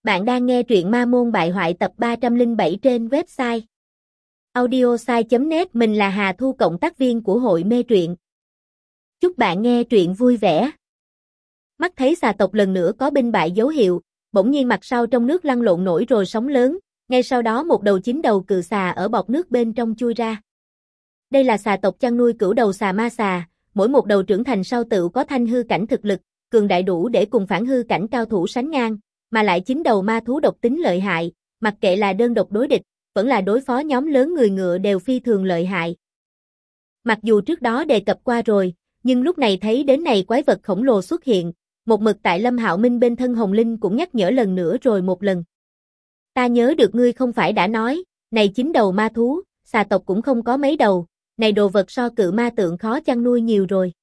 Bạn đang nghe truyện Ma Môn Bại Hoại tập 307 trên website audiosai.net. Mình là Hà Thu, cộng tác viên của hội mê truyện. Chúc bạn nghe truyện vui vẻ. Mắt thấy xà tộc lần nữa có binh bại dấu hiệu, bỗng nhiên mặt sau trong nước lăn lộn nổi rồi sóng lớn, ngay sau đó một đầu chín đầu cự xà ở bọt nước bên trong chui ra. Đây là xà tộc chăn nuôi cửu đầu xà ma xà, mỗi một đầu trưởng thành sau tựu có thanh hư cảnh thực lực, cường đại đủ để cùng phản hư cảnh cao thủ sánh ngang, mà lại chín đầu ma thú độc tính lợi hại, mặc kệ là đơn độc đối địch, vẫn là đối phó nhóm lớn người ngựa đều phi thường lợi hại. Mặc dù trước đó đề cập qua rồi, nhưng lúc này thấy đến này quái vật khổng lồ xuất hiện, một mực tại Lâm Hạo Minh bên thân Hồng Linh cũng nhắc nhở lần nữa rồi một lần. Ta nhớ được ngươi không phải đã nói, này chín đầu ma thú, xà tộc cũng không có mấy đầu, này đồ vật so cự ma tượng khó chăn nuôi nhiều rồi.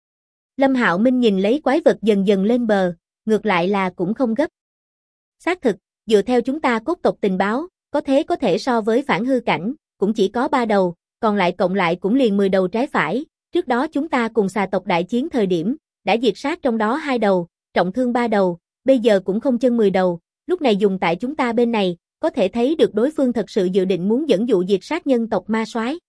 Lâm Hạo Minh nhìn lấy quái vật dần dần lên bờ, ngược lại là cũng không gấp. Xác thực, dựa theo chúng ta cốt tộc tình báo, có thể so với phản hư cảnh, cũng chỉ có 3 đầu, còn lại cộng lại cũng liền 10 đầu trái phải. Trước đó chúng ta cùng xà tộc đại chiến thời điểm, đã diệt sát trong đó 2 đầu, trọng thương 3 đầu, bây giờ cũng không chân 10 đầu, lúc này dùng tại chúng ta bên này, có thể thấy được đối phương thật sự dự định muốn dẫn dụ diệt sát nhân tộc ma soái.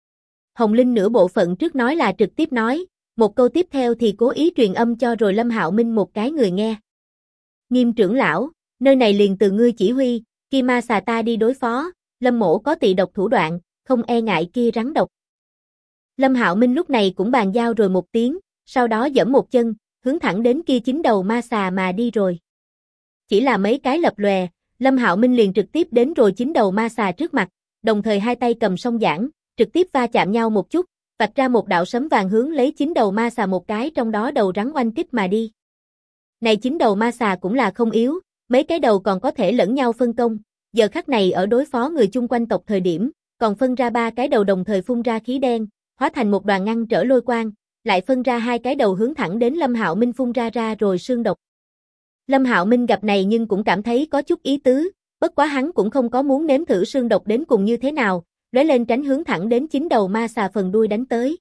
Hồng Linh nửa bộ phận trước nói là trực tiếp nói, một câu tiếp theo thì cố ý truyền âm cho rồi Lâm Hạo Minh một cái người nghe. Nghiêm trưởng lão, nơi này liền từ ngươi chỉ huy, kia ma xà ta đi đối phó, Lâm mỗ có tị độc thủ đoạn, không e ngại kia rắn độc. Lâm Hạo Minh lúc này cũng bàn giao rồi một tiếng, sau đó giẫm một chân, hướng thẳng đến kia chín đầu ma xà mà đi rồi. Chỉ là mấy cái lập lòe, Lâm Hạo Minh liền trực tiếp đến rồi chín đầu ma xà trước mặt, đồng thời hai tay cầm song giảng, trực tiếp va chạm nhau một chút, vạch ra một đạo sấm vàng hướng lấy chín đầu ma xà một cái trong đó đầu rắn oanh kích mà đi. Này chín đầu ma xà cũng là không yếu, mấy cái đầu còn có thể lẫn nhau phân công, giờ khắc này ở đối phó người chung quanh tộc thời điểm, còn phân ra 3 cái đầu đồng thời phun ra khí đen, hóa thành một đoàn ngăn trở lôi quang, lại phân ra 2 cái đầu hướng thẳng đến Lâm Hạo Minh phun ra rồi sương độc. Lâm Hạo Minh gặp này nhưng cũng cảm thấy có chút ý tứ, bất quá hắn cũng không có muốn nếm thử sương độc đến cùng như thế nào, lóe lên tránh hướng thẳng đến chín đầu ma xà phần đuôi đánh tới.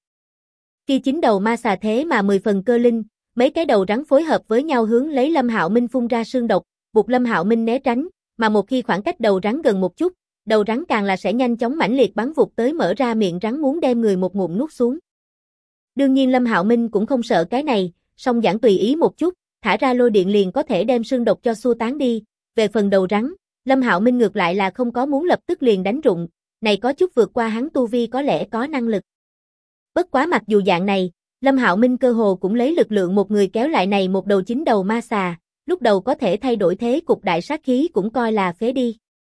Khi chín đầu ma xà thế mà 10 phần cơ linh, mấy cái đầu rắn phối hợp với nhau hướng lấy Lâm Hạo Minh phun ra sương độc, buộc Lâm Hạo Minh né tránh, mà một khi khoảng cách đầu rắn gần một chút, đầu rắn càng là sẽ nhanh chóng mãnh liệt bắn vụt tới mở ra miệng rắn muốn đem người một ngụm nuốt xuống. Đương nhiên Lâm Hạo Minh cũng không sợ cái này, song giảng tùy ý một chút, thả ra lôi điện liền có thể đem sương độc cho xua tán đi. Về phần đầu rắn, Lâm Hạo Minh ngược lại là không có muốn lập tức liền đánh rụng, này có chút vượt qua hắn tu vi có lẽ có năng lực. Bất quá mặc dù dạng này, Lâm Hạo Minh cơ hồ cũng lấy lực lượng một người kéo lại này một đầu chín đầu ma xà, lúc đầu có thể thay đổi thế cục đại sát khí cũng coi là phế đi.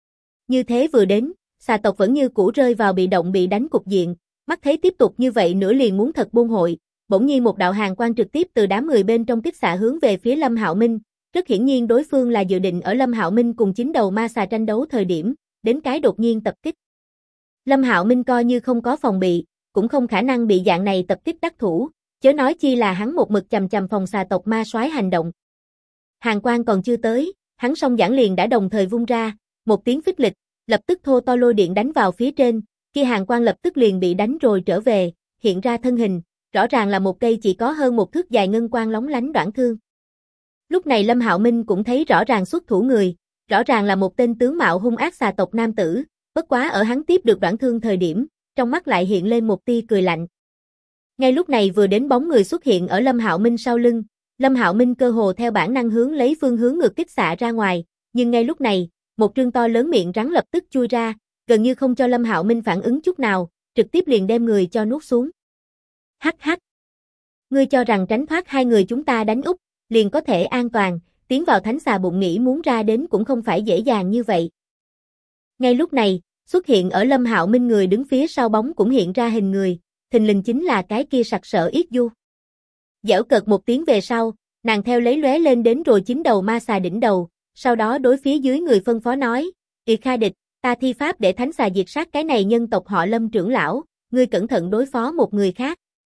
Như thế vừa đến, xà tộc vẫn như cũ rơi vào bị động bị đánh cục diện, mắt thấy tiếp tục như vậy nữa liền muốn thật buông hội, bỗng nhiên một đạo hàn quang trực tiếp từ đám người bên trong kích xạ hướng về phía Lâm Hạo Minh, rất hiển nhiên đối phương là dự định ở Lâm Hạo Minh cùng chín đầu ma xà tranh đấu thời điểm, đến cái đột nhiên tập kích. Lâm Hạo Minh coi như không có phòng bị, cũng không khả năng bị dạng này tập kích đắc thủ, chớ nói chi là hắn một mực chằm chằm phòng xà tộc ma soái hành động. Hàn quang còn chưa tới, hắn song giảng liền đã đồng thời vung ra, một tiếng phích lịch, lập tức thô to lôi điện đánh vào phía trên, kia hàn quang lập tức liền bị đánh rồi trở về, hiện ra thân hình, rõ ràng là một cây chỉ có hơn một thước dài ngân quang lóng lánh đoạn thương. Lúc này Lâm Hạo Minh cũng thấy rõ ràng xuất thủ người, rõ ràng là một tên tướng mạo hung ác xà tộc nam tử, bất quá ở hắn tiếp được đoạn thương thời điểm, trong mắt lại hiện lên một tia cười lạnh. Ngay lúc này vừa đến bóng người xuất hiện ở Lâm Hạo Minh sau lưng, Lâm Hạo Minh cơ hồ theo bản năng hướng lấy phương hướng ngược kích xạ ra ngoài, nhưng ngay lúc này, một trương to lớn miệng rắn lập tức chui ra, gần như không cho Lâm Hạo Minh phản ứng chút nào, trực tiếp liền đem người cho nuốt xuống. Hắc hắc. Ngươi cho rằng tránh thoát hai người chúng ta đánh úp, liền có thể an toàn, tiến vào thánh xà bụng nghĩ muốn ra đến cũng không phải dễ dàng như vậy. Ngay lúc này, xuất hiện ở Lâm Hạo Minh người đứng phía sau bóng cũng hiện ra hình người, thình lình chính là cái kia sặc sỡ Yết Du. Giễu cợt một tiếng về sau, nàng theo lấy lóe lên đến rồi chín đầu ma xà đỉnh đầu, sau đó đối phía dưới người phân phó nói, Kha địch, ta thi pháp để thánh xà diệt sát cái này nhân tộc họ Lâm trưởng lão, ngươi cẩn thận đối phó một người khác.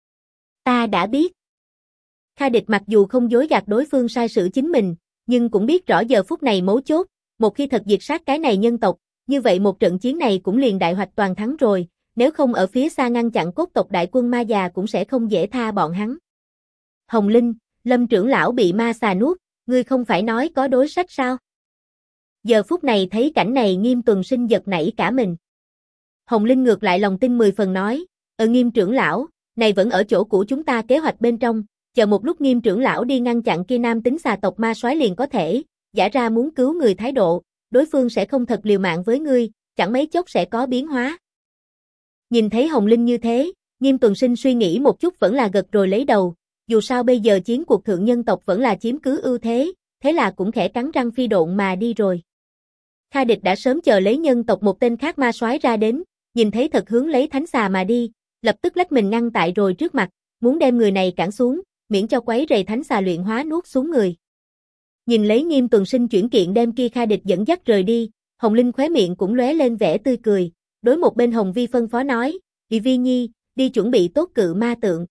Ta đã biết. Kha địch mặc dù không dối gạt đối phương sai sử chính mình, nhưng cũng biết rõ giờ phút này mấu chốt, một khi thật diệt sát cái này nhân tộc, như vậy một trận chiến này cũng liền đại hoạch toàn thắng rồi, nếu không ở phía xa ngăn chặn cốt tộc đại quân ma già cũng sẽ không dễ tha bọn hắn. Hồng Linh, Lâm trưởng lão bị ma xà nuốt, ngươi không phải nói có đối sách sao? Giờ phút này thấy cảnh này Nghiêm Tuần Sinh giật nảy cả mình. Hồng Linh ngược lại lòng tin 10 phần nói, Nghiêm trưởng lão, này vẫn ở chỗ cũ chúng ta kế hoạch bên trong, chờ một lúc Nghiêm trưởng lão đi ngăn chặn kia nam tính xà tộc ma soái liền có thể, giả ra muốn cứu người thái độ, đối phương sẽ không thật liều mạng với ngươi, chẳng mấy chốc sẽ có biến hóa. Nhìn thấy Hồng Linh như thế, Nghiêm Tuần Sinh suy nghĩ một chút vẫn là gật rồi lấy đầu, dù sao bây giờ chiến cuộc thượng nhân tộc vẫn là chiếm cứ ưu thế, thế là cũng khẽ cắn răng phi độn mà đi rồi. Kha Địch đã sớm chờ lấy nhân tộc một tên khác ma soái ra đến, nhìn thấy thật hướng lấy thánh xà mà đi, lập tức lách mình ngăn tại rồi trước mặt, muốn đem người này cản xuống, miễn cho quấy rầy thánh xà luyện hóa nuốt xuống người. Nhìn lấy Nghiêm Tuần Sinh chuyển kiện đem kia Kha Địch dẫn dắt rời đi, Hồng Linh khóe miệng cũng lóe lên vẻ tươi cười, đối một bên Hồng Vi phân phó nói, Vi Nhi, đi chuẩn bị tốt cự ma tượng.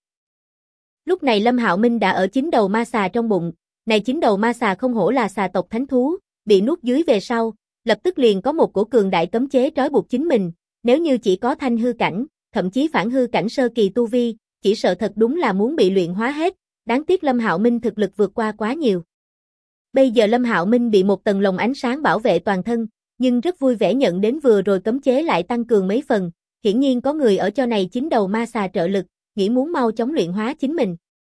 Lúc này Lâm Hạo Minh đã ở chín đầu ma xà trong bụng, này chín đầu ma xà không hổ là xà tộc thánh thú, bị nuốt dưới về sau, lập tức liền có một cổ cường đại cấm chế trói buộc chính mình, nếu như chỉ có thanh hư cảnh, thậm chí phản hư cảnh sơ kỳ tu vi, chỉ sợ thật đúng là muốn bị luyện hóa hết, đáng tiếc Lâm Hạo Minh thực lực vượt qua quá nhiều. Bây giờ Lâm Hạo Minh bị một tầng lồng ánh sáng bảo vệ toàn thân, nhưng rất vui vẻ nhận đến vừa rồi cấm chế lại tăng cường mấy phần, hiển nhiên có người ở cho này chín đầu ma xà trợ lực, nghĩ muốn mau chóng luyện hóa chính mình.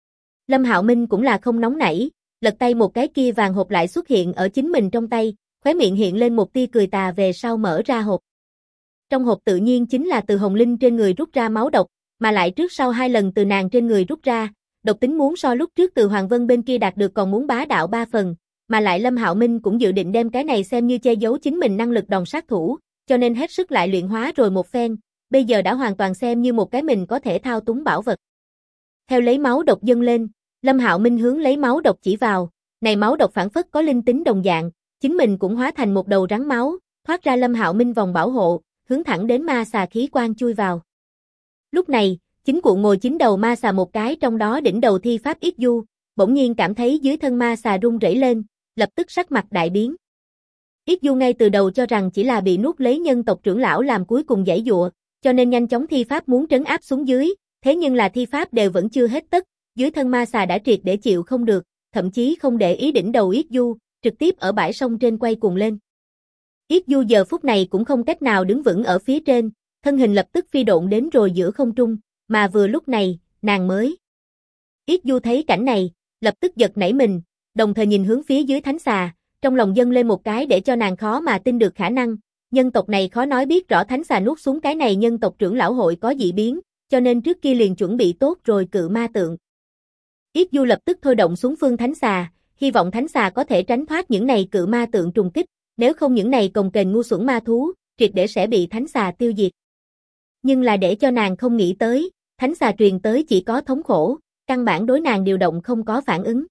Lâm Hạo Minh cũng là không nóng nảy, lật tay một cái kia vàng hộp lại xuất hiện ở chính mình trong tay, khóe miệng hiện lên một tia cười tà về sau mở ra hộp. Trong hộp tự nhiên chính là từ Hồng Linh trên người rút ra máu độc, mà lại trước sau 2 lần từ nàng trên người rút ra, độc tính muốn so lúc trước từ Hoàng Vân bên kia đạt được còn muốn bá đạo 3 phần, mà lại Lâm Hạo Minh cũng dự định đem cái này xem như che giấu chính mình năng lực đòn sát thủ, cho nên hết sức lại luyện hóa rồi một phen, bây giờ đã hoàn toàn xem như một cái mình có thể thao túng bảo vật. Theo lấy máu độc dâng lên, Lâm Hạo Minh hướng lấy máu độc chỉ vào, này máu độc phản phất có linh tính đồng dạng, chính mình cũng hóa thành một đầu rắn máu, thoát ra Lâm Hạo Minh vòng bảo hộ, hướng thẳng đến ma xà khí quan chui vào. Lúc này, chính cụ ngồi chín đầu ma xà một cái trong đó đỉnh đầu thi pháp Yết Du, bỗng nhiên cảm thấy dưới thân ma xà rung rẩy lên, lập tức sắc mặt đại biến. Yết Du ngay từ đầu cho rằng chỉ là bị nuốt lấy nhân tộc trưởng lão làm cuối cùng giãy giụa, cho nên nhanh chóng thi pháp muốn trấn áp xuống dưới, thế nhưng là thi pháp đều vẫn chưa hết tất, dưới thân ma xà đã triệt để chịu không được, thậm chí không để ý đỉnh đầu Yết Du, trực tiếp ở bãi sông trên quay cuồng lên. Yết Du giờ phút này cũng không cách nào đứng vững ở phía trên, thân hình lập tức phi độn đến rồi giữa không trung, mà vừa lúc này, nàng mới. Yết Du thấy cảnh này, lập tức giật nảy mình, đồng thời nhìn hướng phía dưới thánh xà, trong lòng dâng lên một cái để cho nàng khó mà tin được khả năng, nhân tộc này khó nói biết rõ thánh xà nuốt xuống cái này nhân tộc trưởng lão hội có dị biến, cho nên trước kia liền chuẩn bị tốt rồi cự ma tượng. Yết Du lập tức thôi động xuống phương thánh xà, hy vọng thánh xà có thể tránh thoát những này cự ma tượng trùng kích, nếu không những này cồng kềnh ngu xuẩn ma thú, triệt để sẽ bị thánh xà tiêu diệt. Nhưng là để cho nàng không nghĩ tới, thánh xà truyền tới chỉ có thống khổ, căn bản đối nàng điều động không có phản ứng.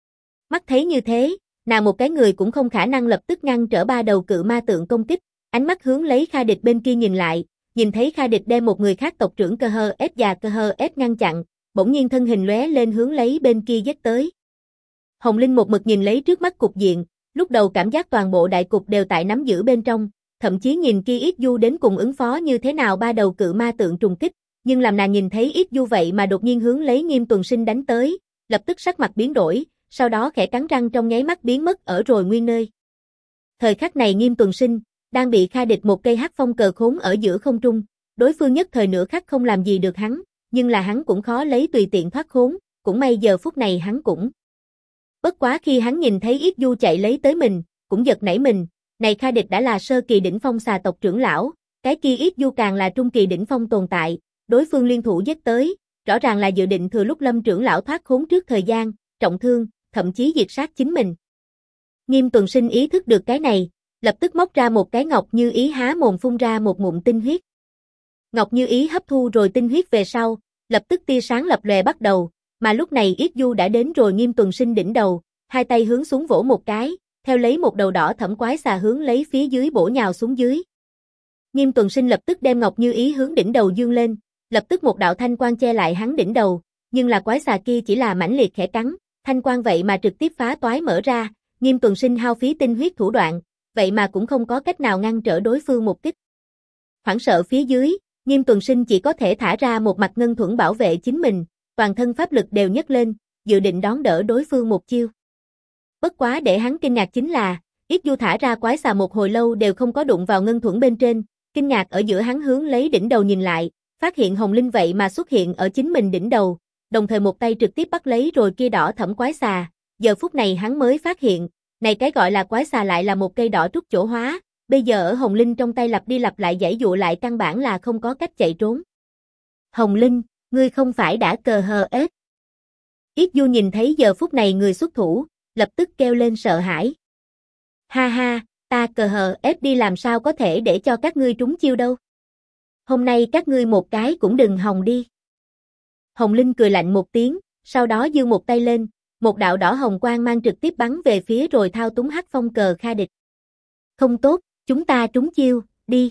Mắt thấy như thế, nàng một cái người cũng không khả năng lập tức ngăn trở 3 đầu cự ma tượng công kích, ánh mắt hướng lấy Kha Địch bên kia nhìn lại, nhìn thấy Kha Địch đem một người khác tộc trưởng Cơ Hơ S và Cơ Hơ S ngăn chặn, bỗng nhiên thân hình lóe lên hướng lấy bên kia giết tới. Hồng Linh một mực nhìn lấy trước mắt cục diện, lúc đầu cảm giác toàn bộ đại cục đều tại nắm giữ bên trong, thậm chí nhìn kia Yết Du đến cùng ứng phó như thế nào 3 đầu cự ma tượng trùng kích, nhưng làm nàng nhìn thấy Yết Du vậy mà đột nhiên hướng lấy Nghiêm Tuần Sinh đánh tới, lập tức sắc mặt biến đổi, sau đó khẽ cắn răng trong nháy mắt biến mất ở rồi nguyên nơi. Thời khắc này Nghiêm Tuần Sinh đang bị Kha Địch một cây hắc phong cờ khốn ở giữa không trung, đối phương nhất thời nửa khắc không làm gì được hắn, nhưng là hắn cũng khó lấy tùy tiện thoát khốn, cũng may giờ phút này hắn cũng. Bất quá khi hắn nhìn thấy Yết Du chạy lấy tới mình, cũng giật nảy mình, này Kha Địch đã là sơ kỳ đỉnh phong xà tộc trưởng lão, cái kia Yết Du càng là trung kỳ đỉnh phong tồn tại, đối phương liên thủ giết tới, rõ ràng là dự định thừa lúc Lâm trưởng lão thoát khốn trước thời gian, trọng thương, thậm chí diệt sát chính mình. Nghiêm Tuần Sinh ý thức được cái này, lập tức móc ra một cái ngọc như ý há mồm phun ra một ngụm tinh huyết. Ngọc như ý hấp thu rồi tinh huyết về sau, lập tức tia sáng lập lòe bắt đầu, mà lúc này Yết Du đã đến rồi Nghiêm Tuần Sinh đỉnh đầu, hai tay hướng xuống vỗ một cái, theo lấy một đầu đỏ thẫm quái xà hướng lấy phía dưới bổ nhào xuống dưới. Nghiêm Tuần Sinh lập tức đem Ngọc như ý hướng đỉnh đầu dương lên, lập tức một đạo thanh quang che lại hắn đỉnh đầu, nhưng là quái xà kia chỉ là mãnh liệt khẽ cắn, thanh quang vậy mà trực tiếp phá toái mở ra, Nghiêm Tuần Sinh hao phí tinh huyết thủ đoạn, vậy mà cũng không có cách nào ngăn trở đối phương một kích. Hoảng sợ phía dưới, Nghiêm Tuần Sinh chỉ có thể thả ra một mặt ngân thuẫn bảo vệ chính mình, toàn thân pháp lực đều nhấc lên, dự định đón đỡ đối phương một chiêu. Bất quá để hắn kinh ngạc chính là, Yết Du thả ra quái xà một hồi lâu đều không có đụng vào ngân thuẫn bên trên, kinh ngạc ở giữa hắn hướng lấy đỉnh đầu nhìn lại, phát hiện hồng linh vậy mà xuất hiện ở chính mình đỉnh đầu, đồng thời một tay trực tiếp bắt lấy rồi kia đỏ thẫm quái xà, giờ phút này hắn mới phát hiện, này cái gọi là quái xà lại là một cây đỏ trúc chỗ hóa, bây giờ ở hồng linh trong tay lặp đi lặp lại giãy dụa lại căn bản là không có cách chạy trốn. Hồng linh, ngươi không phải đã cờ hờ ết. Yết Du nhìn thấy giờ phút này người xuất thủ, lập tức kêu lên sợ hãi. Ha ha, ta cờ hờ ết đi làm sao có thể để cho các ngươi trúng chiêu đâu. Hôm nay các ngươi một cái cũng đừng hòng đi. Hồng Linh cười lạnh một tiếng, sau đó giơ một tay lên, một đạo đỏ hồng quang mang trực tiếp bắn về phía rồi thao túng hắc phong cờ Kha Địch. Không tốt, chúng ta trúng chiêu, đi.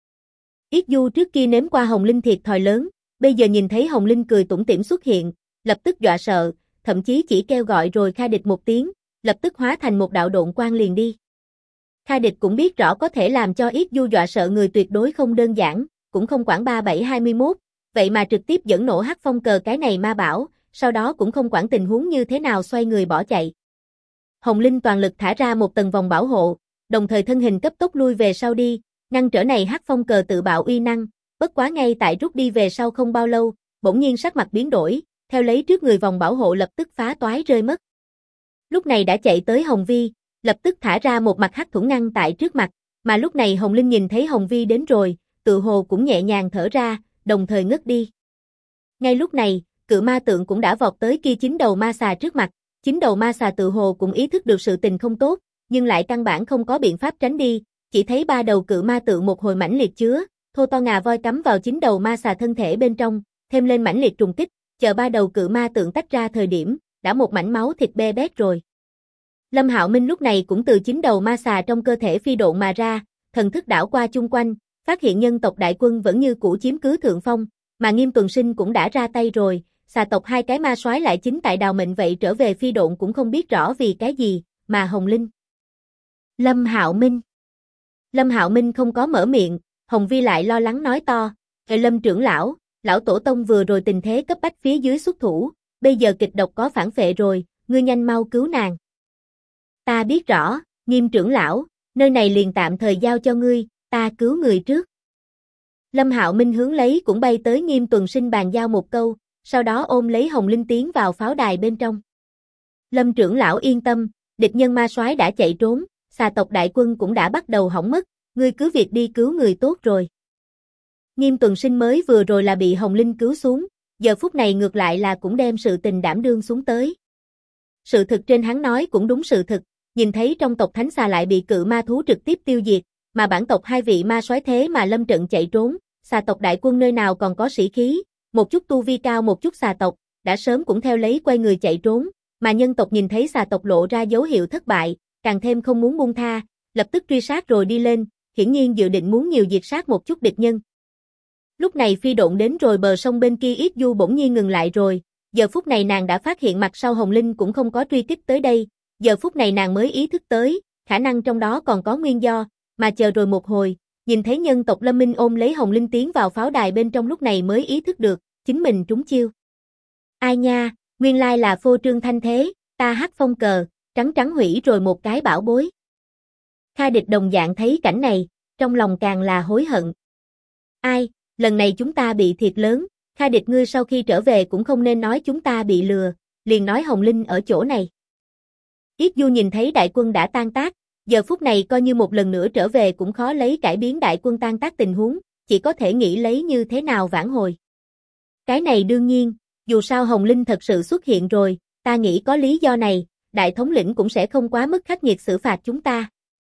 Yết Du trước kia nếm qua Hồng Linh thiệt thòi lớn, bây giờ nhìn thấy Hồng Linh cười tủm tỉm xuất hiện, lập tức dọa sợ, thậm chí chỉ kêu gọi rồi Kha Địch một tiếng, lập tức hóa thành một đạo độn quang liền đi. Kha Địch cũng biết rõ có thể làm cho Yết Du dọa sợ người tuyệt đối không đơn giản, cũng không quản 3721, vậy mà trực tiếp dẫn nổ hắc phong cờ cái này ma bảo, sau đó cũng không quản tình huống như thế nào xoay người bỏ chạy. Hồng Linh toàn lực thả ra một tầng vòng bảo hộ, đồng thời thân hình cấp tốc lui về sau đi, ngăn trở này hắc phong cờ tự bạo uy năng, bất quá ngay tại rút đi về sau không bao lâu, bỗng nhiên sắc mặt biến đổi, theo lấy trước người vòng bảo hộ lập tức phá toái rơi mất. Lúc này đã chạy tới Hồng Vi, lập tức thả ra một mặt hắc thuẫn ngăn tại trước mặt, mà lúc này Hồng Linh nhìn thấy Hồng Vi đến rồi, tự hồ cũng nhẹ nhàng thở ra, đồng thời ngất đi. Ngay lúc này, cự ma tượng cũng đã vọt tới kia chín đầu ma xà trước mặt, chín đầu ma xà tự hồ cũng ý thức được sự tình không tốt, nhưng lại căn bản không có biện pháp tránh đi, chỉ thấy ba đầu cự ma tượng một hồi mãnh liệt chứa, thô to ngà voi cắm vào chín đầu ma xà thân thể bên trong, thêm lên mãnh liệt trùng kích, chờ ba đầu cự ma tượng tách ra thời điểm, đã một mảnh máu thịt be bét rồi. Lâm Hạo Minh lúc này cũng từ chín đầu ma xà trong cơ thể phi độn mà ra, thần thức đảo qua chung quanh, phát hiện nhân tộc đại quân vẫn như cũ chiếm cứ thượng phong, mà Nghiêm Tuần Sinh cũng đã ra tay rồi, xà tộc hai cái ma soái lại chính tại đào mệnh vậy trở về phi độn cũng không biết rõ vì cái gì, mà Hồng Linh. Lâm Hạo Minh không có mở miệng, Hồng Vi lại lo lắng nói to, Lâm trưởng lão, lão tổ tông vừa rồi tình thế cấp bách phía dưới xuất thủ, bây giờ kịch độc có phản phệ rồi, ngươi nhanh mau cứu nàng. Ta biết rõ, Nghiêm trưởng lão, nơi này liền tạm thời giao cho ngươi, ta cứu người trước. Lâm Hạo Minh hướng lấy cũng bay tới Nghiêm Tuần Sinh bàn giao một câu, sau đó ôm lấy Hồng Linh tiến vào pháo đài bên trong. Lâm trưởng lão yên tâm, địch nhân ma soái đã chạy trốn, xà tộc đại quân cũng đã bắt đầu hỏng mất, ngươi cứ việc đi cứu người tốt rồi. Nghiêm Tuần Sinh mới vừa rồi là bị Hồng Linh cứu xuống, giờ phút này ngược lại là cũng đem sự tình đảm đương xuống tới. Sự thực trên hắn nói cũng đúng sự thực, nhìn thấy trong tộc thánh xà lại bị cự ma thú trực tiếp tiêu diệt, mà bản tộc hai vị ma soái thế mà lâm trận chạy trốn, xà tộc đại quân nơi nào còn có sĩ khí, một chút tu vi cao một chút xà tộc, đã sớm cũng theo lấy quay người chạy trốn, mà nhân tộc nhìn thấy xà tộc lộ ra dấu hiệu thất bại, càng thêm không muốn buông tha, lập tức truy sát rồi đi lên, hiển nhiên dự định muốn nhiều diệt sát một chút địch nhân. Lúc này phi độn đến rồi bờ sông bên kia Yết Du bỗng nhiên ngừng lại rồi, giờ phút này nàng đã phát hiện mặt sau Hồng Linh cũng không có truy kích tới đây, giờ phút này nàng mới ý thức tới, khả năng trong đó còn có nguyên do, mà chờ rồi một hồi, nhìn thấy nhân tộc Lâm Minh ôm lấy Hồng Linh tiến vào pháo đài bên trong lúc này mới ý thức được, chính mình trúng chiêu. Ai nha, nguyên lai là phô trương thanh thế, ta hắc phong cờ, trắng trắng hủy rồi một cái bảo bối. Kha Địch đồng dạng thấy cảnh này, trong lòng càng là hối hận. Ai, lần này chúng ta bị thiệt lớn, Kha Địch ngươi sau khi trở về cũng không nên nói chúng ta bị lừa, liền nói Hồng Linh ở chỗ này. Yết Du nhìn thấy đại quân đã tan tác, giờ phút này coi như một lần nữa trở về cũng khó lấy cải biến đại quân tan tác tình huống, chỉ có thể nghĩ lấy như thế nào vãn hồi. Cái này đương nhiên, dù sao Hồng Linh thật sự xuất hiện rồi, ta nghĩ có lý do này, đại thống lĩnh cũng sẽ không quá mức khắc nghiệt xử phạt chúng ta.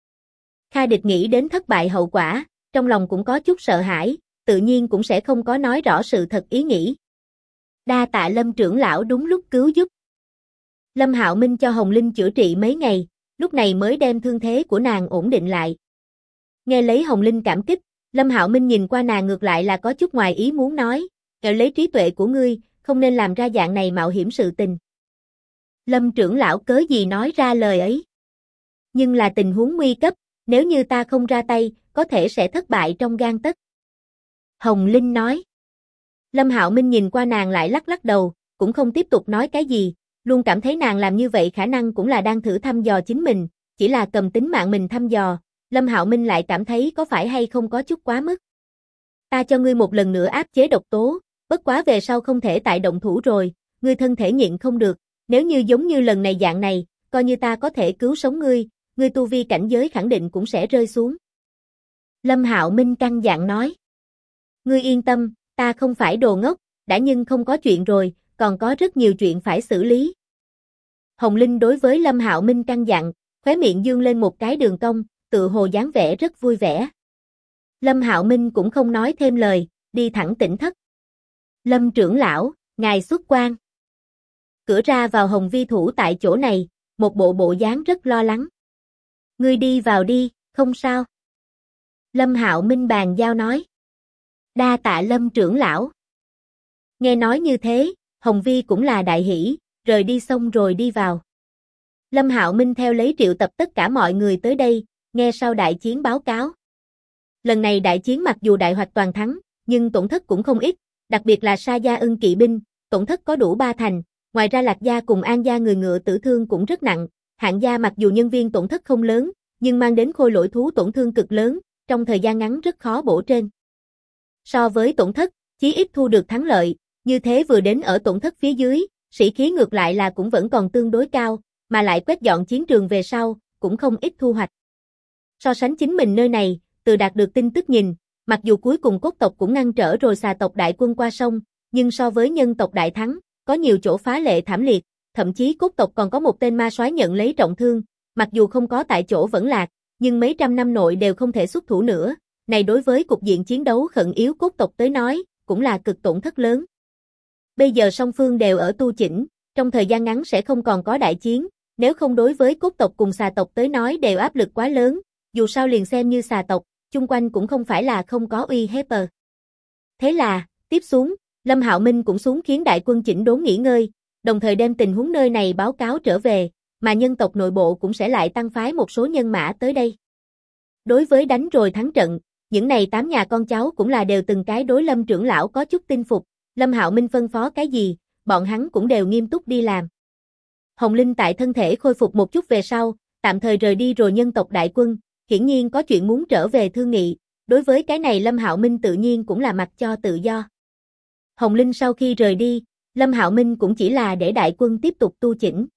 Kha Địch nghĩ đến thất bại hậu quả, trong lòng cũng có chút sợ hãi, tự nhiên cũng sẽ không có nói rõ sự thật ý nghĩ. Đa tạ Lâm trưởng lão đúng lúc cứu giúp. Lâm Hạo Minh cho Hồng Linh chữa trị mấy ngày, lúc này mới đem thương thế của nàng ổn định lại. Nghe lấy Hồng Linh cảm kích, Lâm Hạo Minh nhìn qua nàng ngược lại là có chút ngoài ý muốn nói, "Nhờ lấy trí tuệ của ngươi, không nên làm ra dạng này mạo hiểm sự tình." Lâm trưởng lão cớ gì nói ra lời ấy? Nhưng là tình huống nguy cấp, nếu như ta không ra tay, có thể sẽ thất bại trong gang tấc. Hồng Linh nói. Lâm Hạo Minh nhìn qua nàng lại lắc lắc đầu, cũng không tiếp tục nói cái gì, luôn cảm thấy nàng làm như vậy khả năng cũng là đang thử thăm dò chính mình, Chỉ là cầm tính mạng mình thăm dò, Lâm Hạo Minh lại cảm thấy có phải hay không có chút quá mức. Ta cho ngươi một lần nữa áp chế độc tố, bất quá về sau không thể tại động thủ rồi, ngươi thân thể nhịn không được, nếu như giống như lần này dạng này, coi như ta có thể cứu sống ngươi tu vi cảnh giới khẳng định cũng sẽ rơi xuống. Lâm Hạo Minh căng dặn nói. Ngươi yên tâm, ta không phải đồ ngốc, đã nhưng không có chuyện rồi, còn có rất nhiều chuyện phải xử lý. Hồng Linh đối với Lâm Hạo Minh căng dặn, khóe miệng dương lên một cái đường cong, tự hồ dáng vẻ rất vui vẻ. Lâm Hạo Minh cũng không nói thêm lời, đi thẳng tỉnh thất. Lâm trưởng lão, ngài xuất quan. Cửa ra vào Hồng Vi thủ tại chỗ này, một bộ dáng rất lo lắng. Ngươi đi vào đi, không sao. Lâm Hạo Minh bàn giao nói. Đa tạ Lâm trưởng lão. Nghe nói như thế, Hồng Vi cũng là đại hỉ, rời đi xong rồi đi vào. Lâm Hạo Minh theo lấy triệu tập tất cả mọi người tới đây, nghe sau đại chiến báo cáo. Lần này đại chiến mặc dù đại hoạch toàn thắng, nhưng tổn thất cũng không ít, đặc biệt là Sa Gia Ưng kỵ binh, tổn thất có đủ 3 thành, ngoài ra Lạc Gia cùng An Gia người ngựa tử thương cũng rất nặng, Hạng Gia mặc dù nhân viên tổn thất không lớn, nhưng mang đến khôi lỗi thú tổn thương cực lớn, trong thời gian ngắn rất khó bổ trên. So với tổn thất, chí ít thu được thắng lợi, như thế vừa đến ở tổn thất phía dưới, sĩ khí ngược lại là cũng vẫn còn tương đối cao, mà lại quét dọn chiến trường về sau, cũng không ít thu hoạch. So sánh chính mình nơi này, từ đạt được tin tức nhìn, mặc dù cuối cùng cốt tộc cũng ngăn trở rồi xà tộc đại quân qua sông, nhưng so với nhân tộc đại thắng, có nhiều chỗ phá lệ thảm liệt, thậm chí cốt tộc còn có một tên ma soái nhận lấy trọng thương, mặc dù không có tại chỗ vẫn lạc, nhưng mấy trăm năm nội đều không thể xuất thủ nữa, này đối với cục diện chiến đấu khẩn yếu cốt tộc tới nói, cũng là cực tổn thất lớn. Bây giờ song phương đều ở tu chỉnh, trong thời gian ngắn sẽ không còn có đại chiến, nếu không đối với cốt tộc cùng xà tộc tới nói đều áp lực quá lớn, dù sao liền xem như xà tộc, chung quanh cũng không phải là không có uy hiếp. Thế là, tiếp xuống, Lâm Hạo Minh cũng xuống khiến đại quân chỉnh đốn nghỉ ngơi, đồng thời đem tình huống nơi này báo cáo trở về, mà nhân tộc nội bộ cũng sẽ lại tăng phái một số nhân mã tới đây. Đối với đánh rồi thắng trận, những này 8 nhà con cháu cũng là đều từng cái đối Lâm trưởng lão có chút tin phục, Lâm Hạo Minh phân phó cái gì, bọn hắn cũng đều nghiêm túc đi làm. Hồng Linh tại thân thể khôi phục một chút về sau, tạm thời rời đi rồi nhân tộc đại quân, hiển nhiên có chuyện muốn trở về thương nghị, đối với cái này Lâm Hạo Minh tự nhiên cũng là mặc cho tự do. Hồng Linh sau khi rời đi, Lâm Hạo Minh cũng chỉ là để đại quân tiếp tục tu chỉnh.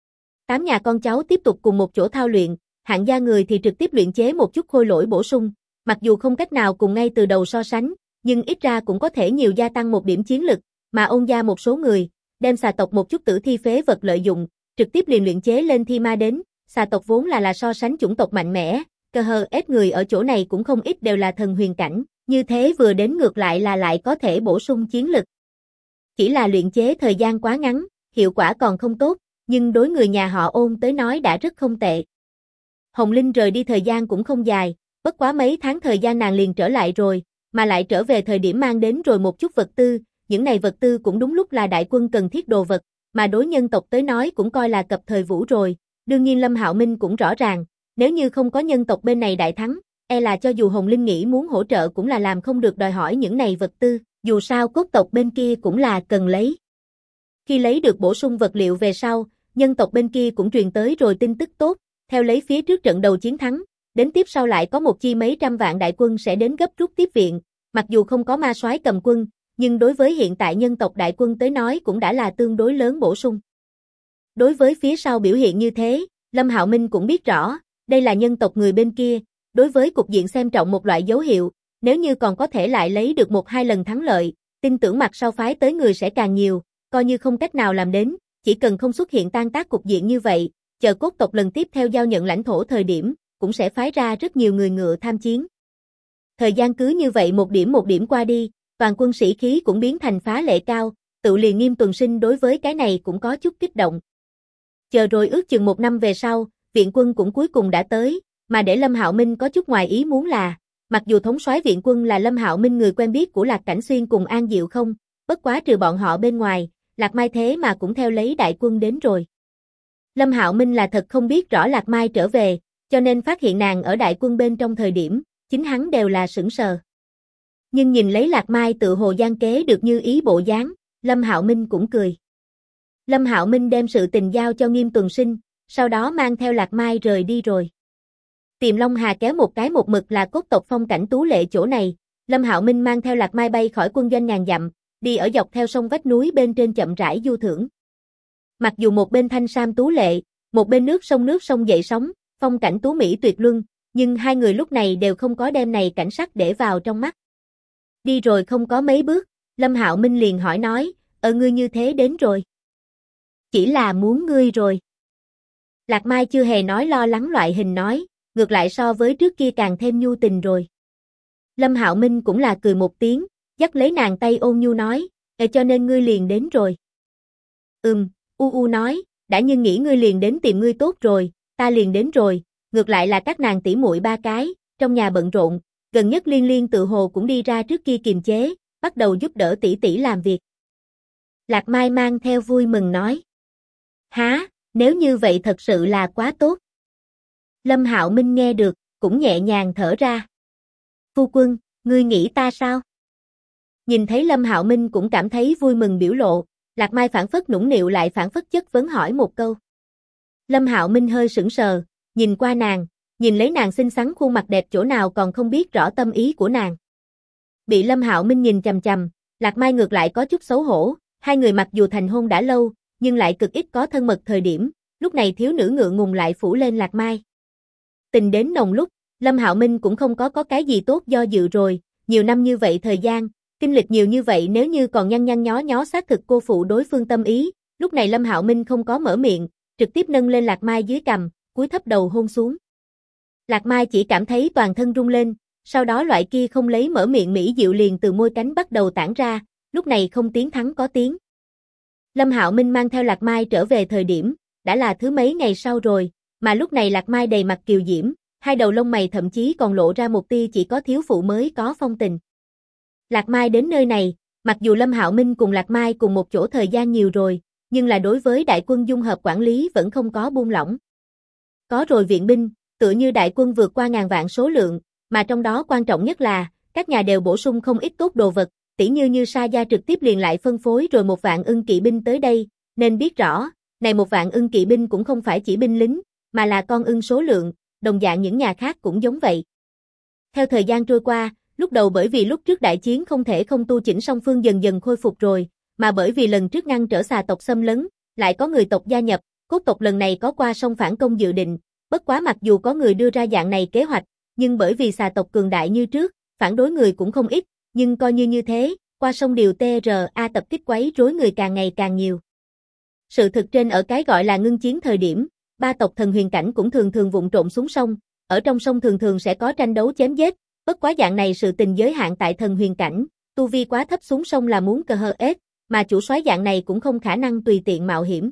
8 nhà con cháu tiếp tục cùng một chỗ thao luyện, Hạng Gia người thì trực tiếp luyện chế một chút khôi lỗi bổ sung, mặc dù không cách nào cùng ngay từ đầu so sánh, nhưng ít ra cũng có thể nhiều gia tăng một điểm chiến lực, mà Ôn gia một số người, đem xà tộc một chút tử thi phế vật lợi dụng, trực tiếp liền luyện chế lên thi ma đến, xà tộc vốn là so sánh chủng tộc mạnh mẽ, cơ hờ ép người ở chỗ này cũng không ít đều là thần huyền cảnh, như thế vừa đến ngược lại là lại có thể bổ sung chiến lực. Chỉ là luyện chế thời gian quá ngắn, hiệu quả còn không tốt, nhưng đối người nhà họ Ôn tới nói đã rất không tệ. Hồng Linh rời đi thời gian cũng không dài, bất quá mấy tháng thời gian nàng liền trở lại rồi, mà lại trở về thời điểm mang đến rồi một chút vật tư, những này vật tư cũng đúng lúc là đại quân cần thiết đồ vật, mà đối nhân tộc tới nói cũng coi là cập thời vũ rồi, đương nhiên Lâm Hạo Minh cũng rõ ràng, nếu như không có nhân tộc bên này đại thắng, e là cho dù Hồng Linh nghĩ muốn hỗ trợ cũng là làm không được đòi hỏi những này vật tư, dù sao cốt tộc bên kia cũng là cần lấy. Khi lấy được bổ sung vật liệu về sau, nhân tộc bên kia cũng truyền tới rồi tin tức tốt, theo lấy phía trước trận đầu chiến thắng, đến tiếp sau lại có một chi mấy trăm vạn đại quân sẽ đến gấp rút tiếp viện, mặc dù không có ma soái cầm quân, nhưng đối với hiện tại nhân tộc đại quân tới nói cũng đã là tương đối lớn bổ sung. Đối với phía sau biểu hiện như thế, Lâm Hạo Minh cũng biết rõ, đây là nhân tộc người bên kia, đối với cục diện xem trọng một loại dấu hiệu, nếu như còn có thể lại lấy được 1-2 lần thắng lợi, tin tưởng mặt sau phái tới người sẽ càng nhiều, coi như không cách nào làm đến, chỉ cần không xuất hiện tan tác cục diện như vậy, chờ cốt tộc lần tiếp theo giao nhận lãnh thổ thời điểm, cũng sẽ phái ra rất nhiều người ngựa tham chiến. Thời gian cứ như vậy một điểm qua đi, toàn quân sĩ khí cũng biến thành phá lệ cao, tự liền Nghiêm Tuần Sinh đối với cái này cũng có chút kích động. Chờ rồi ước chừng 1 năm về sau, viện quân cũng cuối cùng đã tới, mà để Lâm Hạo Minh có chút ngoài ý muốn là, mặc dù thống soái viện quân là Lâm Hạo Minh người quen biết của Lạc Cảnh Xuyên cùng An Diệu không, bất quá trừ bọn họ bên ngoài, Lạc Mai thế mà cũng theo lấy đại quân đến rồi. Lâm Hạo Minh là thật không biết rõ Lạc Mai trở về, cho nên phát hiện nàng ở đại quân bên trong thời điểm, chính hắn đều là sững sờ. Nhưng nhìn lấy Lạc Mai tự hồ gian kế được như ý bộ dáng, Lâm Hạo Minh cũng cười. Lâm Hạo Minh đem sự tình giao cho Nghiêm Tuần Sinh, sau đó mang theo Lạc Mai rời đi rồi. Tiềm Long Hà kéo một cái một mực là cốt tộc phong cảnh tú lệ chỗ này, Lâm Hạo Minh mang theo Lạc Mai bay khỏi quân doanh ngàn dặm, đi ở dọc theo sông vách núi bên trên chậm rãi du thưởng. Mặc dù một bên thanh sam tú lệ, một bên nước sông dậy sóng, phong cảnh tú mỹ tuyệt luân, nhưng hai người lúc này đều không có đem này cảnh sắc để vào trong mắt. Đi rồi không có mấy bước, Lâm Hạo Minh liền hỏi nói, ngươi như thế đến rồi. Chỉ là muốn ngươi rồi. Lạc Mai chưa hề nói lo lắng loại hình nói, ngược lại so với trước kia càng thêm nhu tình rồi. Lâm Hạo Minh cũng là cười một tiếng, dắt lấy nàng tay ôn nhu nói, cho nên ngươi liền đến rồi. U nói, đã nhưng nghĩ ngươi liền đến tìm ngươi tốt rồi, ta liền đến rồi, ngược lại là các nàng tỷ muội ba cái, trong nhà bận rộn, gần nhất Liên Liên tự hồ cũng đi ra trước kia kiềm chế, bắt đầu giúp đỡ tỷ tỷ làm việc. Lạc Mai mang theo vui mừng nói. Há, nếu như vậy thật sự là quá tốt. Lâm Hạo Minh nghe được, cũng nhẹ nhàng thở ra. Phu quân, ngươi nghĩ ta sao? Nhìn thấy Lâm Hạo Minh cũng cảm thấy vui mừng biểu lộ, Lạc Mai phản phất nũng nịu lại phản phất chất vấn hỏi một câu. Lâm Hạo Minh hơi sững sờ, nhìn qua nàng, nhìn lấy nàng xinh xắn khuôn mặt đẹp chỗ nào còn không biết rõ tâm ý của nàng. Bị Lâm Hạo Minh nhìn chằm chằm, Lạc Mai ngược lại có chút xấu hổ, hai người mặc dù thành hôn đã lâu, nhưng lại cực ít có thân mật thời điểm, lúc này thiếu nữ ngượng ngùng lại phủ lên Lạc Mai. Tình đến nồng lúc, Lâm Hạo Minh cũng không có cái gì tốt do dự rồi, nhiều năm như vậy thời gian, kinh lịch nhiều như vậy nếu như còn nhăn nhó nhó xác thực cô phụ đối phương tâm ý, lúc này Lâm Hạo Minh không có mở miệng, trực tiếp nâng lên Lạc Mai dưới cằm, cúi thấp đầu hôn xuống. Lạc Mai chỉ cảm thấy toàn thân rung lên, sau đó loại kia không lấy mở miệng mỹ diệu liền từ môi cánh bắt đầu tản ra, lúc này không tiếng thắng có tiếng. Lâm Hạo Minh mang theo Lạc Mai trở về thời điểm, đã là thứ mấy ngày sau rồi, mà lúc này Lạc Mai đầy mặt kiều diễm, hai đầu lông mày thậm chí còn lộ ra một tia chỉ có thiếu phụ mới có phong tình. Lạc Mai đến nơi này, mặc dù Lâm Hạo Minh cùng Lạc Mai cùng một chỗ thời gian nhiều rồi, nhưng là đối với đại quân dung hợp quản lý vẫn không có buông lỏng. Có rồi viện binh, tựa như đại quân vượt qua ngàn vạn số lượng, mà trong đó quan trọng nhất là, các nhà đều bổ sung không ít tốt đồ vật, tỉ như Sa Gia trực tiếp liền lại phân phối rồi 1.000 ưng kỵ binh tới đây, nên biết rõ, này 1.000 ưng kỵ binh cũng không phải chỉ binh lính, mà là con ưng số lượng, đồng dạng những nhà khác cũng giống vậy. Theo thời gian trôi qua, lúc đầu bởi vì lúc trước đại chiến không thể không tu chỉnh song phương dần dần khôi phục rồi, mà bởi vì lần trước ngăn trở xà tộc xâm lấn, lại có người tộc gia nhập, cốt tộc lần này có qua sông phản công dự định, bất quá mặc dù có người đưa ra dạng này kế hoạch, nhưng bởi vì xà tộc cường đại như trước, phản đối người cũng không ít, nhưng coi như thế, qua sông điều TRA tập kích quấy rối người càng ngày càng nhiều. Sự thực trên ở cái gọi là ngưng chiến thời điểm, ba tộc thần huyền cảnh cũng thường thường vụng trộn xuống sông, ở trong sông thường thường sẽ có tranh đấu chém giết, bất quá dạng này sự tình giới hạn tại thần huyền cảnh, tu vi quá thấp xuống sông là muốn cờ hờ ết, mà chủ soái dạng này cũng không khả năng tùy tiện mạo hiểm.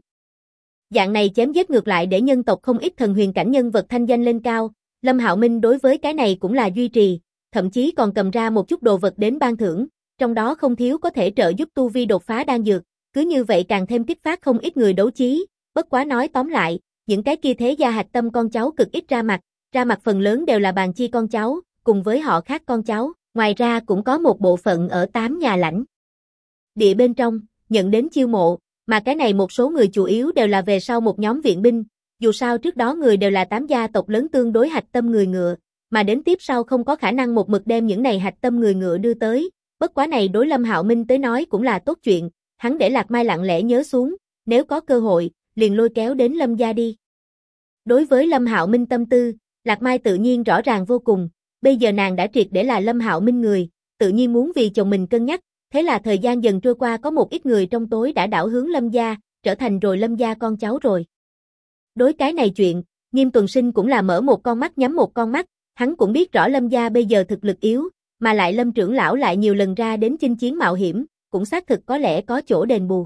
Dạng này chém giết ngược lại để nhân tộc không ít thần huyền cảnh nhân vật thanh danh lên cao, Lâm Hạo Minh đối với cái này cũng là duy trì, thậm chí còn cầm ra một chút đồ vật đến ban thưởng, trong đó không thiếu có thể trợ giúp tu vi đột phá đan dược, cứ như vậy càng thêm kích phát không ít người đấu chí, bất quá nói tóm lại, những cái kia thế gia hạch tâm con cháu cực ít ra mặt phần lớn đều là bàn chi con cháu, cùng với họ khác con cháu, ngoài ra cũng có một bộ phận ở 8 nhà lãnh địa bên trong, nhận đến chiêu mộ, mà cái này một số người chủ yếu đều là về sau một nhóm viện binh, dù sao trước đó người đều là 8 gia tộc lớn tương đối hạch tâm người ngựa, mà đến tiếp sau không có khả năng một mực đem những này hạch tâm người ngựa đưa tới, bất quá này đối Lâm Hạo Minh tới nói cũng là tốt chuyện, hắn để Lạc Mai lặng lẽ nhớ xuống, nếu có cơ hội, liền lôi kéo đến Lâm gia đi. Đối với Lâm Hạo Minh tâm tư, Lạc Mai tự nhiên rõ ràng vô cùng, bây giờ nàng đã triệt để là Lâm Hạo Minh người, tự nhiên muốn vì chồng mình cân nhắc, thế là thời gian dần trôi qua có một ít người trong tối đã đảo hướng Lâm gia, trở thành rồi Lâm gia con cháu rồi. Đối cái này chuyện, Nghiêm Tuần Sinh cũng là mở một con mắt nhắm một con mắt, hắn cũng biết rõ Lâm gia bây giờ thực lực yếu, mà lại Lâm trưởng lão lại nhiều lần ra đến chinh chiến mạo hiểm, cũng xác thực có lẽ có chỗ đền bù.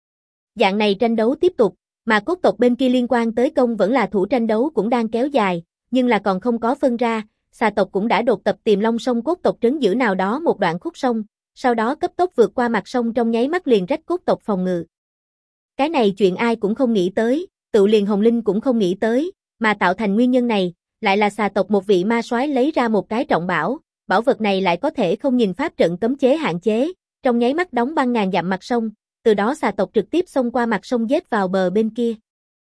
Dạng này tranh đấu tiếp tục, mà cốt tộc bên kia liên quan tới công vẫn là thủ tranh đấu cũng đang kéo dài, nhưng là còn không có phân ra, xà tộc cũng đã đột tập Tiềm Long sông cốt tộc trấn giữ nào đó một đoạn khúc sông, sau đó cấp tốc vượt qua mặt sông trong nháy mắt liền rách cốt tộc phòng ngự. Cái này chuyện ai cũng không nghĩ tới, tự liền Hồng Linh cũng không nghĩ tới, mà tạo thành nguyên nhân này, lại là xà tộc một vị ma soái lấy ra một cái trọng bảo, bảo vật này lại có thể không nhìn pháp trận cấm chế hạn chế, trong nháy mắt đóng băng ngàn dặm mặt sông, từ đó xà tộc trực tiếp xông qua mặt sông giết vào bờ bên kia.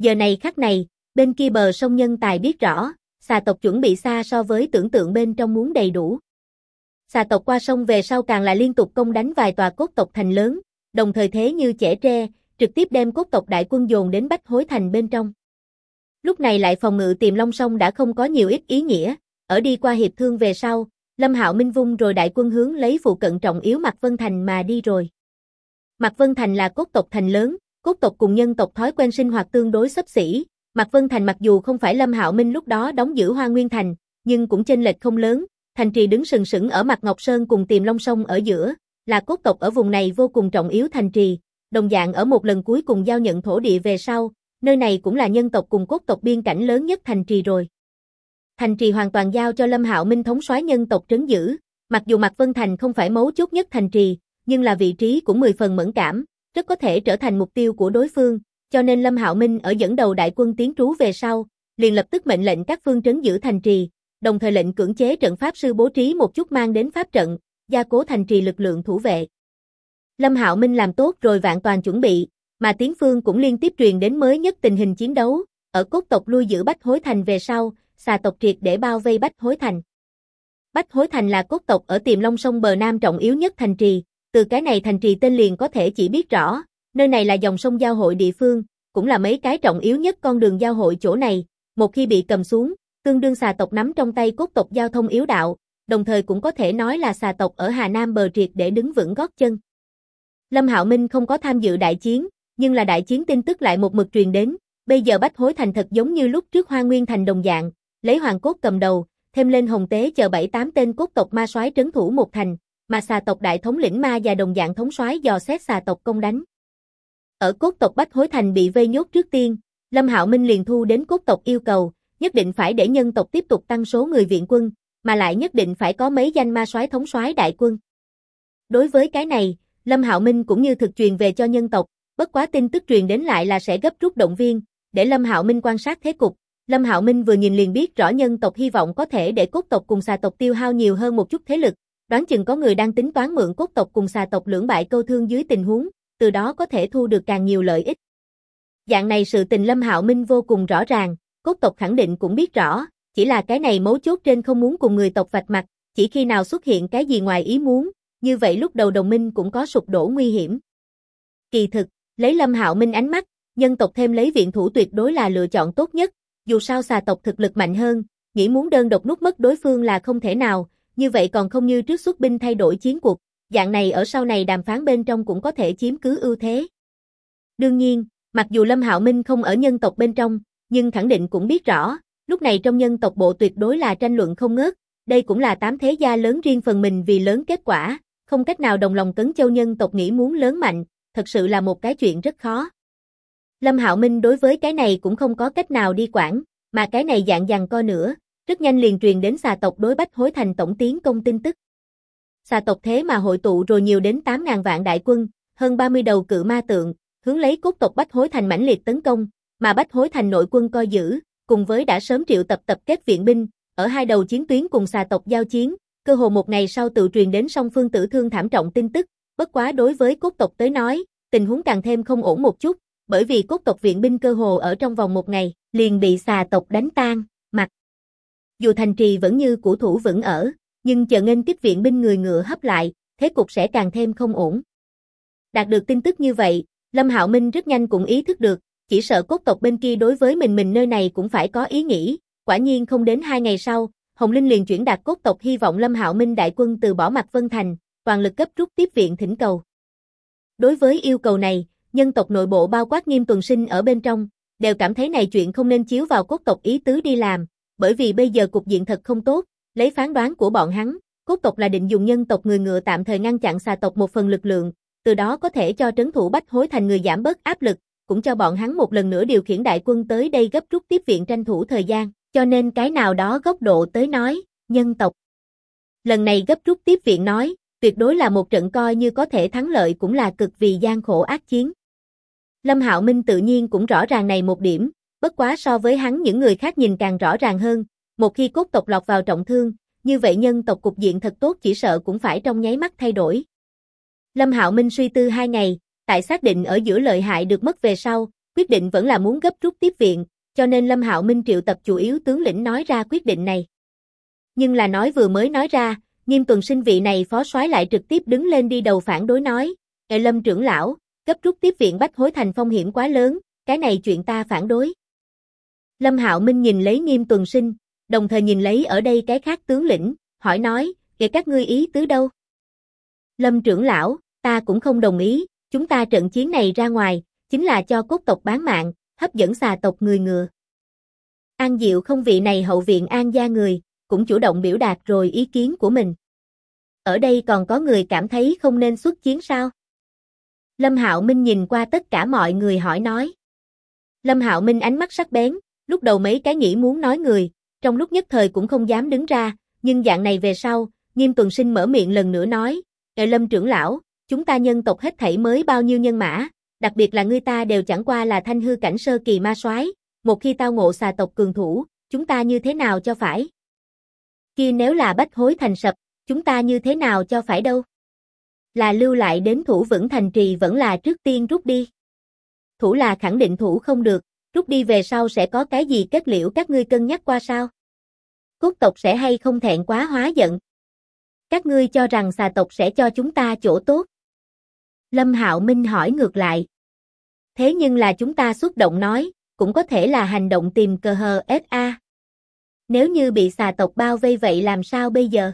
Giờ này khắc này, bên kia bờ sông Nhân Tài biết rõ, xà tộc chuẩn bị xa so với tưởng tượng bên trong muốn đầy đủ. Xà tộc qua sông về sau càng là liên tục công đánh vài tòa cốt tộc thành lớn, đồng thời thế như chẻ tre, trực tiếp đem cốt tộc đại quân dồn đến Bách Hối Thành bên trong. Lúc này lại phòng ngự Tiềm Long Sông đã không có nhiều ít ý nghĩa, ở đi qua hiệp thương về sau, Lâm Hạo Minh vung rồi đại quân hướng lấy phụ cận trọng yếu Mạc Vân Thành mà đi rồi. Mạc Vân Thành là cốt tộc thành lớn, cốt tộc cùng nhân tộc thói quen sinh hoạt tương đối xấp xỉ. Mạc Vân Thành mặc dù không phải Lâm Hạo Minh lúc đó đóng giữ Hoa Nguyên Thành, nhưng cũng chênh lệch không lớn, thành trì đứng sừng sững ở Mạc Ngọc Sơn cùng Tiềm Long Sông ở giữa, là cốt tộc ở vùng này vô cùng trọng yếu thành trì, đồng dạng ở một lần cuối cùng giao nhận thổ địa về sau, nơi này cũng là nhân tộc cùng cốt tộc biên cảnh lớn nhất thành trì rồi. Thành trì hoàn toàn giao cho Lâm Hạo Minh thống soái nhân tộc trấn giữ, mặc dù Mạc Vân Thành không phải mấu chốt nhất thành trì, nhưng là vị trí cũng 10 phần mẫn cảm, rất có thể trở thành mục tiêu của đối phương, cho nên Lâm Hạo Minh ở dẫn đầu đại quân tiến trú về sau, liền lập tức mệnh lệnh các phương trấn giữ thành trì, đồng thời lệnh cưỡng chế trận pháp sư bố trí một chút mang đến pháp trận, gia cố thành trì lực lượng thủ vệ. Lâm Hạo Minh làm tốt rồi vạn toàn chuẩn bị, mà Tiến Phương cũng liên tiếp truyền đến mới nhất tình hình chiến đấu, ở cốt tộc lui giữ Bách Hối Thành về sau, xà tộc triệt để bao vây Bách Hối Thành. Bách Hối Thành là cốt tộc ở Tiềm Long Sông bờ nam trọng yếu nhất thành trì, từ cái này thành trì tên liền có thể chỉ biết rõ, nơi này là dòng sông giao hội địa phương, cũng là mấy cái trọng yếu nhất con đường giao hội chỗ này, một khi bị cầm xuống, tương đương xà tộc nắm trong tay cốt tộc giao thông yếu đạo, đồng thời cũng có thể nói là xà tộc ở Hà Nam bờ triệt để đứng vững gót chân. Lâm Hạo Minh không có tham dự đại chiến, nhưng là đại chiến tin tức lại một mực truyền đến, bây giờ Bách Hối Thành thật giống như lúc trước Hoa Nguyên Thành đồng dạng, lấy Hoàng Cốt cầm đầu, thêm lên Hồng Tế chờ 7-8 tên cốt tộc ma soái trấn thủ một thành, mà xà tộc đại thống lĩnh ma và đồng dạng thống soái dò xét xà tộc công đánh. Ở cốt tộc Bách Hối Thành bị vây nhốt trước tiên, Lâm Hạo Minh liền thu đến cốt tộc yêu cầu, nhất định phải để nhân tộc tiếp tục tăng số người viện quân, mà lại nhất định phải có mấy danh ma soái thống soái đại quân. Đối với cái này, Lâm Hạo Minh cũng như thực truyền về cho nhân tộc, bất quá tin tức truyền đến lại là sẽ gấp rút động viên, để Lâm Hạo Minh quan sát thế cục. Lâm Hạo Minh vừa nhìn liền biết rõ nhân tộc hy vọng có thể để cốt tộc cùng xà tộc tiêu hao nhiều hơn một chút thế lực, đoán chừng có người đang tính toán mượn cốt tộc cùng xà tộc lưỡng bại câu thương dưới tình huống, từ đó có thể thu được càng nhiều lợi ích. Dạng này sự tình Lâm Hạo Minh vô cùng rõ ràng, cốt tộc khẳng định cũng biết rõ, chỉ là cái này mấu chốt trên không muốn cùng người tộc vạch mặt, chỉ khi nào xuất hiện cái gì ngoài ý muốn, như vậy lúc đầu đồng minh cũng có sụp đổ nguy hiểm. Kỳ thực, lấy Lâm Hạo Minh ánh mắt, nhân tộc thêm lấy viện thủ tuyệt đối là lựa chọn tốt nhất, dù sao xà tộc thực lực mạnh hơn, nghĩ muốn đơn độc nuốt mất đối phương là không thể nào, như vậy còn không như trước xuất binh thay đổi chiến cuộc, dạng này ở sau này đàm phán bên trong cũng có thể chiếm cứ ưu thế. Đương nhiên, mặc dù Lâm Hạo Minh không ở nhân tộc bên trong, nhưng khẳng định cũng biết rõ, lúc này trong nhân tộc bộ tuyệt đối là tranh luận không ngớt, đây cũng là 8 thế gia lớn riêng phần mình vì lớn kết quả, không cách nào đồng lòng cấn châu nhân tộc nghĩ muốn lớn mạnh, thật sự là một cái chuyện rất khó. Lâm Hạo Minh đối với cái này cũng không có cách nào đi quản, mà cái này dạng giằng co nữa, rất nhanh liền truyền đến xà tộc đối Bách Hối Thành tổng tiến công tin tức. Xà tộc thế mà hội tụ rồi nhiều đến 8.000 vạn đại quân, hơn 30 đầu cự ma tượng, hướng lấy cốt tộc Bách Hối Thành mãnh liệt tấn công, mà Bách Hối Thành nội quân coi giữ, cùng với đã sớm triệu tập kết viện binh, ở hai đầu chiến tuyến cùng xà tộc giao chiến, cơ hồ một ngày sau tự truyền đến song phương tử thương thảm trọng tin tức, bất quá đối với cốt tộc tới nói, tình huống càng thêm không ổn một chút, bởi vì cốt tộc viện binh cơ hồ ở trong vòng một ngày, liền bị xà tộc đánh tan, mặc dù thành trì vẫn như cũ thủ vững ở, nhưng chờ nghênh kích viện binh người ngựa hấp lại, thế cục sẽ càng thêm không ổn. Đạt được tin tức như vậy, Lâm Hạo Minh rất nhanh cũng ý thức được, chỉ sợ cốt tộc bên kia đối với mình nơi này cũng phải có ý nghĩ, quả nhiên không đến 2 ngày sau, Hồng Linh liền chuyển đạt cốt tộc hy vọng Lâm Hạo Minh đại quân từ bỏ Mạc Vân Thành, toàn lực gấp rút tiếp viện thỉnh cầu. Đối với yêu cầu này, nhân tộc nội bộ bao quát Nghiêm Tuần Sinh ở bên trong, đều cảm thấy này chuyện không nên chiếu vào cốt tộc ý tứ đi làm, bởi vì bây giờ cục diện thật không tốt, lấy phán đoán của bọn hắn, cốt tộc là định dùng nhân tộc người ngựa tạm thời ngăn chặn xà tộc một phần lực lượng, từ đó có thể cho trấn thủ Bách Hối Thành người giảm bớt áp lực, cũng cho bọn hắn một lần nữa điều khiển đại quân tới đây gấp rút tiếp viện tranh thủ thời gian, cho nên cái nào đó góc độ tới nói, nhân tộc. Lần này gấp rút tiếp viện nói, tuyệt đối là một trận coi như có thể thắng lợi cũng là cực vì gian khổ ác chiến. Lâm Hạo Minh tự nhiên cũng rõ ràng này một điểm, bất quá so với hắn những người khác nhìn càng rõ ràng hơn, một khi cốt tộc lọt vào trọng thương, như vậy nhân tộc cục diện thật tốt chỉ sợ cũng phải trong nháy mắt thay đổi. Lâm Hạo Minh suy tư 2 ngày, tại xác định ở giữa lợi hại được mất về sau, quyết định vẫn là muốn gấp rút tiếp viện, cho nên Lâm Hạo Minh triệu tập chủ yếu tướng lĩnh nói ra quyết định này. Nhưng là nói vừa mới nói ra, Nghiêm Tuần Sinh vị này phó soái lại trực tiếp đứng lên đi đầu phản đối nói, Lâm trưởng lão, gấp rút tiếp viện Bách Hối Thành phong hiểm quá lớn, cái này chuyện ta phản đối. Lâm Hạo Minh nhìn lấy Nghiêm Tuần Sinh, đồng thời nhìn lấy ở đây cái khác tướng lĩnh, hỏi nói, các ngươi ý tứ đâu? Lâm trưởng lão, ta cũng không đồng ý, chúng ta trận chiến này ra ngoài, chính là cho cốt tộc bán mạng, hấp dẫn xà tộc người ngựa. An Diệu không vị này hậu viện An gia người, cũng chủ động biểu đạt rồi ý kiến của mình. Ở đây còn có người cảm thấy không nên xuất chiến sao? Lâm Hạo Minh nhìn qua tất cả mọi người hỏi nói. Lâm Hạo Minh ánh mắt sắc bén, lúc đầu mấy cái nghĩ muốn nói người, trong lúc nhất thời cũng không dám đứng ra, nhưng dạng này về sau, Nghiêm Tuần Sinh mở miệng lần nữa nói, Lâm trưởng lão, chúng ta nhân tộc hết thảy mới bao nhiêu nhân mã, đặc biệt là ngươi ta đều chẳng qua là thanh hư cảnh sơ kỳ ma soái, một khi tao ngộ xà tộc cường thủ, chúng ta như thế nào cho phải? Kia nếu là Bách Hối Thành sập, chúng ta như thế nào cho phải đâu? Là lưu lại đến thủ vững thành trì vẫn là trước tiên rút đi? Thủ là khẳng định thủ không được, rút đi về sau sẽ có cái gì kết liễu các ngươi cân nhắc qua sao? Cốt tộc sẽ hay không thẹn quá hóa giận? Các ngươi cho rằng xà tộc sẽ cho chúng ta chỗ tốt? Lâm Hạo Minh hỏi ngược lại. Thế nhưng là chúng ta xuất động nói, cũng có thể là hành động tìm cờ hờ SA. Nếu như bị xà tộc bao vây vậy làm sao bây giờ?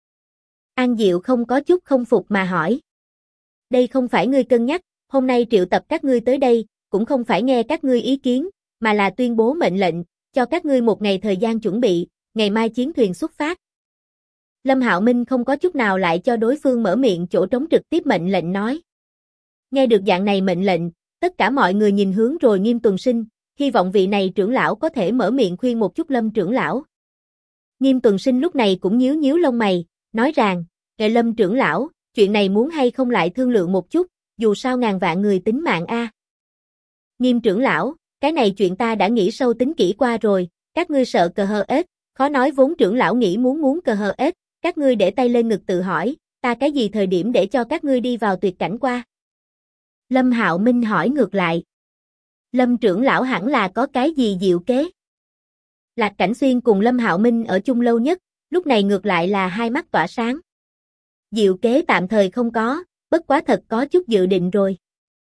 An Diệu không có chút không phục mà hỏi. Đây không phải ngươi cân nhắc, hôm nay triệu tập các ngươi tới đây, cũng không phải nghe các ngươi ý kiến, mà là tuyên bố mệnh lệnh, cho các ngươi một ngày thời gian chuẩn bị, ngày mai chiến thuyền xuất phát. Lâm Hạo Minh không có chút nào lại cho đối phương mở miệng chỗ trống trực tiếp mệnh lệnh nói. Nghe được dạng này mệnh lệnh, tất cả mọi người nhìn hướng rồi Nghiêm Tuần Sinh, hy vọng vị này trưởng lão có thể mở miệng khuyên một chút Lâm trưởng lão. Nghiêm Tuần Sinh lúc này cũng nhíu nhíu lông mày, nói rằng, Lâm trưởng lão, chuyện này muốn hay không lại thương lượng một chút, dù sao ngàn vạn người tính mạng a. Nghiêm trưởng lão, cái này chuyện ta đã nghĩ sâu tính kỹ qua rồi, các ngươi sợ cờ hờ ếch, khó nói vốn trưởng lão nghĩ muốn cờ hờ ếch, các ngươi để tay lên ngực tự hỏi, ta cái gì thời điểm để cho các ngươi đi vào tuyệt cảnh qua? Lâm Hạo Minh hỏi ngược lại. Lâm trưởng lão hẳn là có cái gì diệu kế? Lạc Cảnh Xuyên cùng Lâm Hạo Minh ở chung lâu nhất, lúc này ngược lại là hai mắt tỏa sáng. Diệu kế tạm thời không có, bất quá thật có chút dự định rồi.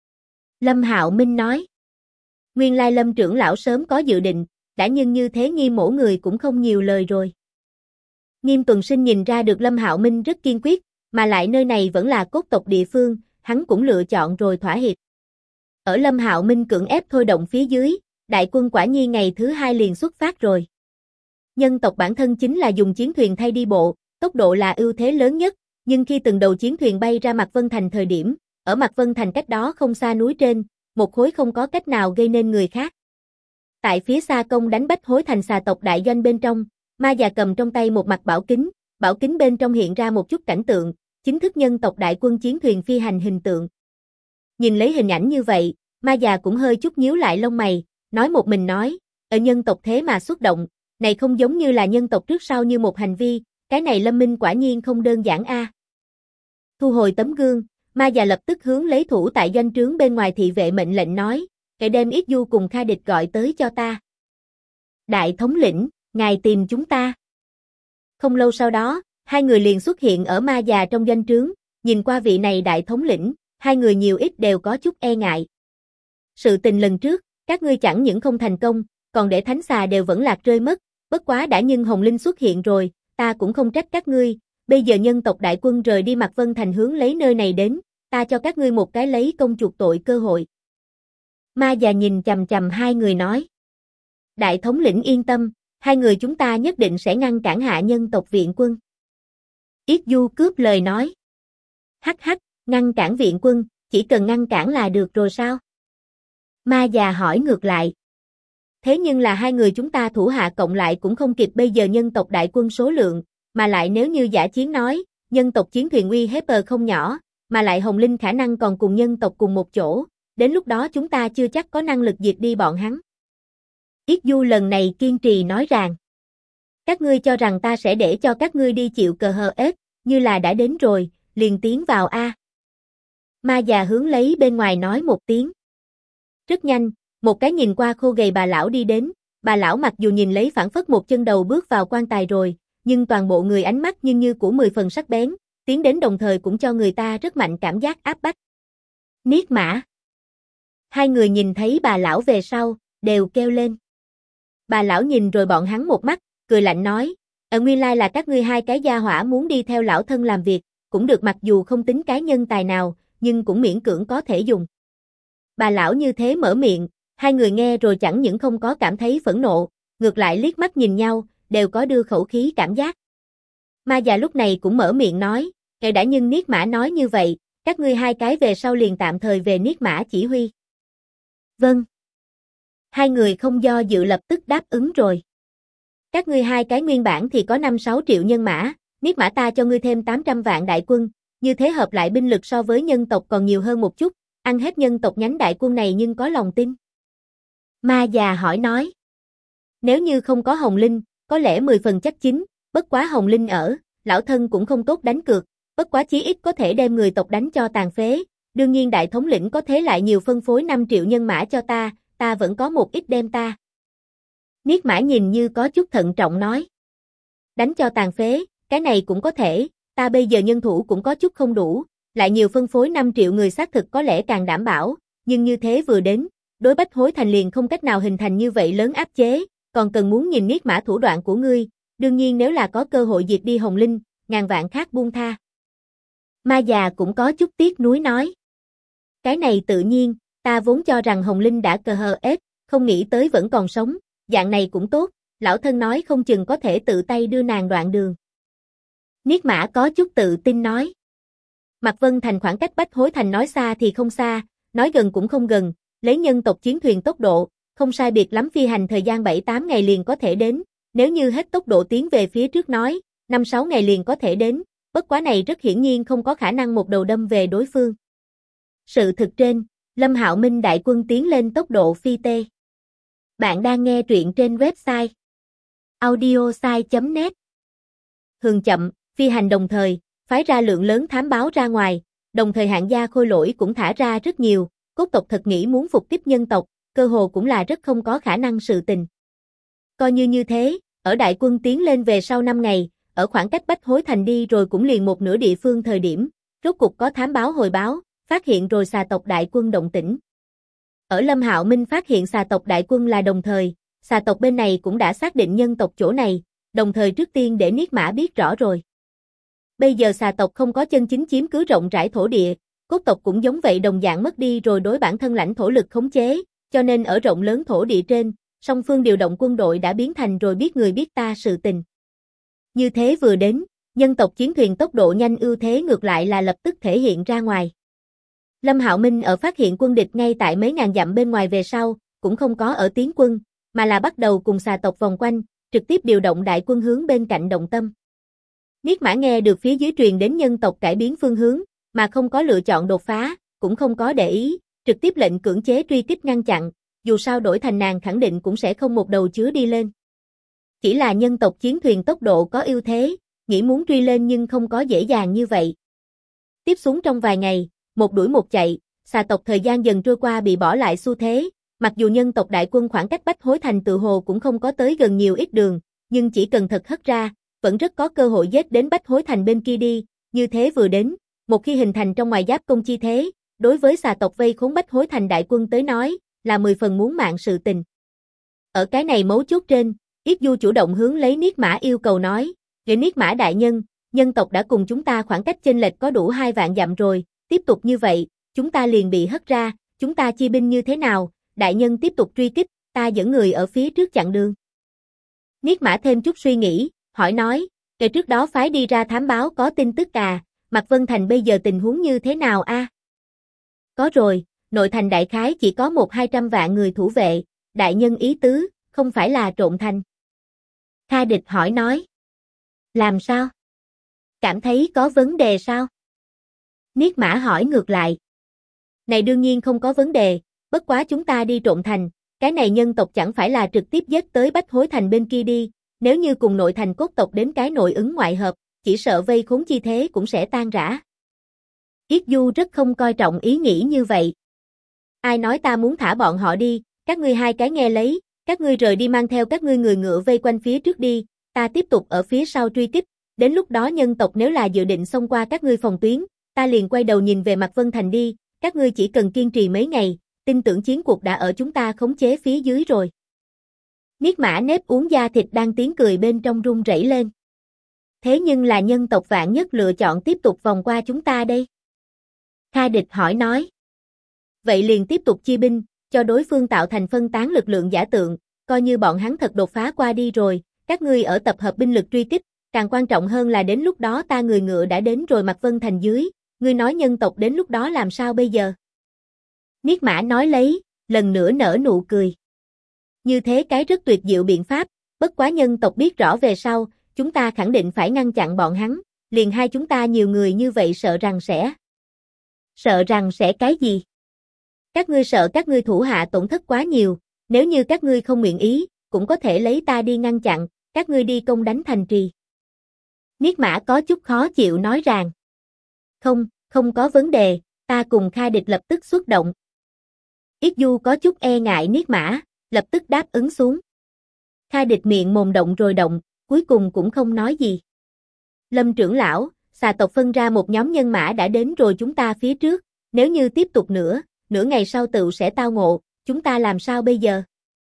Lâm Hạo Minh nói. Nguyên lai Lâm trưởng lão sớm có dự định, đã nhưng như thế Nghiêm mỗ người cũng không nhiều lời rồi. Nghiêm Tuần Sinh nhìn ra được Lâm Hạo Minh rất kiên quyết, mà lại nơi này vẫn là cốt tộc địa phương, hắn cũng lựa chọn rồi thỏa hiệp. Ở Lâm Hạo Minh cưỡng ép thôi động phía dưới, đại quân quả nhiên ngày thứ 2 liền xuất phát rồi. Nhân tộc bản thân chính là dùng chiến thuyền thay đi bộ, tốc độ là ưu thế lớn nhất, nhưng khi từng đầu chiến thuyền bay ra Mạc Vân Thành thời điểm, ở Mạc Vân Thành cách đó không xa núi trên, một khối không có cách nào gây nên người khác. Tại phía xa công đánh Bách Hối Thành xà tộc đại doanh bên trong, Ma già cầm trong tay một mặt bảo kính bên trong hiện ra một chút cảnh tượng, chính thức nhân tộc đại quân chiến thuyền phi hành hình tượng. Nhìn lấy hình ảnh như vậy, Ma già cũng hơi chút nhíu lại lông mày, nói một mình nói, ở nhân tộc thế mà xuất động, này không giống như là nhân tộc trước sau như một hành vi, cái này Lâm Minh quả nhiên không đơn giản a. Thu hồi tấm gương, Ma già lập tức hướng lấy thủ tại doanh trướng bên ngoài thị vệ mệnh lệnh nói, kẻ đem Yết Du cùng Kha Địch gọi tới cho ta. Đại thống lĩnh, ngài tìm chúng ta. Không lâu sau đó, hai người liền xuất hiện ở Ma già trong doanh trướng, nhìn qua vị này đại thống lĩnh, hai người nhiều ít đều có chút e ngại. Sự tình lần trước, các ngươi chẳng những không thành công, còn để thánh xà đều vẫn lạc rơi mất, bất quá đã nhưng Hồng Linh xuất hiện rồi, ta cũng không trách các ngươi, bây giờ nhân tộc đại quân rời đi Mạc Vân Thành hướng lấy nơi này đến, ta cho các ngươi một cái lấy công chuộc tội cơ hội. Ma già nhìn chằm chằm hai người nói. Đại thống lĩnh yên tâm, hai người chúng ta nhất định sẽ ngăn cản hạ nhân tộc viện quân. Yết Du cướp lời nói. Hắc hắc, ngăn cản viện quân, chỉ cần ngăn cản là được rồi sao? Ma già hỏi ngược lại. Thế nhưng là hai người chúng ta thủ hạ cộng lại cũng không kịp bây giờ nhân tộc đại quân số lượng, mà lại nếu như giả chiến nói, nhân tộc chiến thuyền uy hiếp không nhỏ, mà lại Hồng Linh khả năng còn cùng nhân tộc cùng một chỗ, đến lúc đó chúng ta chưa chắc có năng lực diệt đi bọn hắn. Yết Du lần này kiên trì nói rằng, các ngươi cho rằng ta sẽ để cho các ngươi đi chịu cờ hờ ếch, như là đã đến rồi, liền tiến vào a. Ma già hướng lấy bên ngoài nói một tiếng. Rất nhanh, Một cái nhìn qua khô gầy bà lão đi đến, bà lão mặc dù nhìn lấy phảng phất một chân đầu bước vào quan tài rồi, nhưng toàn bộ người ánh mắt nhưng như của 10 phần sắc bén, tiến đến đồng thời cũng cho người ta rất mạnh cảm giác áp bách. Niết Mã. Hai người nhìn thấy bà lão về sau, đều kêu lên. Bà lão nhìn rồi bọn hắn một mắt, cười lạnh nói, nguyên lai là các ngươi hai cái gia hỏa muốn đi theo lão thân làm việc, cũng được, mặc dù không tính cái nhân tài nào, nhưng cũng miễn cưỡng có thể dùng. Bà lão như thế mở miệng, hai người nghe rồi chẳng những không có cảm thấy phẫn nộ, ngược lại liếc mắt nhìn nhau, đều có đưa khẩu khí cảm giác. Ma già lúc này cũng mở miệng nói, đã nhưng Niết Mã nói như vậy, các ngươi hai cái về sau liền tạm thời về Niết Mã chỉ huy. Vâng. Hai người không do dự lập tức đáp ứng rồi. Các ngươi hai cái nguyên bản thì có 5-6 triệu nhân mã, Niết Mã ta cho ngươi thêm 800 vạn đại quân, như thế hợp lại binh lực so với nhân tộc còn nhiều hơn một chút, ăn hết nhân tộc nhánh đại quân này nhưng có lòng tin. Ma già hỏi nói. Nếu như không có Hồng Linh, có lẽ 10 phần chắc chín, bất quá Hồng Linh ở, lão thân cũng không tốt đánh cược, bất quá chí ít có thể đem người tộc đánh cho tàn phế, đương nhiên đại thống lĩnh có thế lại nhiều phân phối 5 triệu nhân mã cho ta vẫn có một ít đem ta. Niết Mã nhìn như có chút thận trọng nói. Đánh cho tàn phế, cái này cũng có thể, ta bây giờ nhân thủ cũng có chút không đủ, lại nhiều phân phối 5 triệu người xác thực có lẽ càng đảm bảo, nhưng như thế vừa đến, đối Bách Hối Thành liền không cách nào hình thành như vậy lớn áp chế, còn cần muốn nhìn Niết Mã thủ đoạn của ngươi, đương nhiên nếu là có cơ hội diệt đi Hồng Linh, ngàn vạn khác buông tha. Ma già cũng có chút tiếc nuối nói. Cái này tự nhiên, ta vốn cho rằng Hồng Linh đã cờ hờ ết, không nghĩ tới vẫn còn sống, dạng này cũng tốt, lão thân nói không chừng có thể tự tay đưa nàng đoạn đường. Niết Mã có chút tự tin nói. Mạc Vân Thành khoảng cách Bách Hối Thành nói xa thì không xa, nói gần cũng không gần, lấy nhân tộc chiến thuyền tốc độ, không sai biệt lắm phi hành thời gian 7-8 ngày liền có thể đến, nếu như hết tốc độ tiến về phía trước nói, 5-6 ngày liền có thể đến, bất quá này rất hiển nhiên không có khả năng một đầu đâm về đối phương. Sự thực trên, Lâm Hạo Minh đại quân tiến lên tốc độ phi tê. Bạn đang nghe truyện trên website audiosai.net. Thường chậm, phi hành đồng thời, phái ra lượng lớn thám báo ra ngoài, đồng thời hạng gia khôi lỗi cũng thả ra rất nhiều, cốt tộc thật nghĩ muốn phục kích nhân tộc, cơ hồ cũng là rất không có khả năng sự tình. Coi như thế, ở đại quân tiến lên về sau 5 ngày, ở khoảng cách Bách Hối Thành đi rồi cũng liền một nửa địa phương thời điểm, rốt cục có thám báo hồi báo, phát hiện rồi xà tộc đại quân động tĩnh. Ở Lâm Hạo Minh phát hiện xà tộc đại quân là đồng thời, xà tộc bên này cũng đã xác định nhân tộc chỗ này, đồng thời trước tiên để Niết Mã biết rõ rồi. Bây giờ xà tộc không có chân chính chiếm cứ rộng rãi thổ địa, cốt tộc cũng giống vậy đồng dạng mất đi rồi đối bản thân lãnh thổ lực khống chế, cho nên ở rộng lớn thổ địa trên, song phương điều động quân đội đã biến thành rồi biết người biết ta sự tình. Như thế vừa đến, nhân tộc chiến thuyền tốc độ nhanh ưu thế ngược lại là lập tức thể hiện ra ngoài. Lâm Hạo Minh ở phát hiện quân địch ngay tại mấy ngàn dặm bên ngoài về sau, cũng không có ở tiến quân, mà là bắt đầu cùng xà tộc vòng quanh, trực tiếp điều động đại quân hướng bên cạnh động tâm. Niết Mã nghe được phía dưới truyền đến nhân tộc cải biến phương hướng, mà không có lựa chọn đột phá, cũng không có để ý, trực tiếp lệnh cưỡng chế truy kích ngăn chặn, dù sao đổi thành nàng khẳng định cũng sẽ không một đầu chứa đi lên. Chỉ là nhân tộc chiến thuyền tốc độ có ưu thế, nghĩ muốn truy lên nhưng không có dễ dàng như vậy. Tiếp xuống trong vài ngày, một đuổi một chạy, xà tộc thời gian dần trôi qua bị bỏ lại xu thế, mặc dù nhân tộc đại quân khoảng cách Bách Hối Thành tự hồ cũng không có tới gần nhiều ít đường, nhưng chỉ cần thật hất ra, vẫn rất có cơ hội giết đến Bách Hối Thành bên kia đi, như thế vừa đến, một khi hình thành trong ngoài giáp công chi thế, đối với xà tộc vây khốn Bách Hối Thành đại quân tới nói, là 10 phần muốn mạng sự tình. Ở cái này mấu chốt trên, Yết Du chủ động hướng lấy Niết Mã yêu cầu nói, "Để Niết Mã đại nhân, nhân tộc đã cùng chúng ta khoảng cách chênh lệch có đủ 2 vạn dặm rồi, tiếp tục như vậy, chúng ta liền bị hất ra, chúng ta chia binh như thế nào, đại nhân tiếp tục truy kích, ta dẫn người ở phía trước chặn đường." Niết Mã thêm chút suy nghĩ, hỏi nói, "Kể trước đó phái đi ra thám báo có tin tức à, Mạc Vân Thành bây giờ tình huống như thế nào a?" "Có rồi, nội thành đại khái chỉ có 100-200 vạn người thủ vệ, đại nhân ý tứ, không phải là trộn thành." Kha Địch hỏi nói, "Làm sao? Cảm thấy có vấn đề sao?" Niết Mã hỏi ngược lại. "Này đương nhiên không có vấn đề, bất quá chúng ta đi trộn thành, cái này nhân tộc chẳng phải là trực tiếp giết tới Bách Hối Thành bên kia đi, nếu như cùng nội thành cốt tộc đến cái nội ứng ngoại hợp, chỉ sợ vây khốn chi thế cũng sẽ tan rã." Yết Du rất không coi trọng ý nghĩ như vậy. "Ai nói ta muốn thả bọn họ đi, các ngươi hai cái nghe lấy, các ngươi rời đi mang theo các ngươi người ngựa vây quanh phía trước đi, ta tiếp tục ở phía sau truy kích, đến lúc đó nhân tộc nếu là dự định xông qua các ngươi phòng tuyến, ta liền quay đầu nhìn về mặt Vân Thành đi, các ngươi chỉ cần kiên trì mấy ngày, tin tưởng chiến cuộc đã ở chúng ta khống chế phía dưới rồi. Niết Mã nếp uống da thịt đang tiếng cười bên trong run rẩy lên. Thế nhưng là nhân tộc Vạn Nhất lựa chọn tiếp tục vòng qua chúng ta đây. Kha Địch hỏi nói. Vậy liền tiếp tục chia binh, cho đối phương tạo thành phân tán lực lượng giả tượng, coi như bọn hắn thật đột phá qua đi rồi, các ngươi ở tập hợp binh lực truy kích, càng quan trọng hơn là đến lúc đó ta người ngựa đã đến rồi Mạc Vân Thành dưới, ngươi nói nhân tộc đến lúc đó làm sao bây giờ? Niết Mã nói lấy, lần nữa nở nụ cười. Như thế cái rất tuyệt diệu biện pháp, bất quá nhân tộc biết rõ về sau, chúng ta khẳng định phải ngăn chặn bọn hắn, liền hai chúng ta nhiều người như vậy sợ rằng sẽ. Sợ rằng sẽ cái gì? Các ngươi sợ các ngươi thủ hạ tổn thất quá nhiều, nếu như các ngươi không nguyện ý, cũng có thể lấy ta đi ngăn chặn, các ngươi đi công đánh thành trì. Niết Mã có chút khó chịu nói rằng. Không có vấn đề, ta cùng Kha Địch lập tức xuất động. Yết Du có chút e ngại Niết Mã, lập tức đáp ứng xuống. Kha Địch miệng mồm động rồi động, cuối cùng cũng không nói gì. Lâm trưởng lão, xà tộc phân ra một nhóm nhân mã đã đến rồi chúng ta phía trước, nếu như tiếp tục nữa, nửa ngày sau tựu sẽ tao ngộ, chúng ta làm sao bây giờ?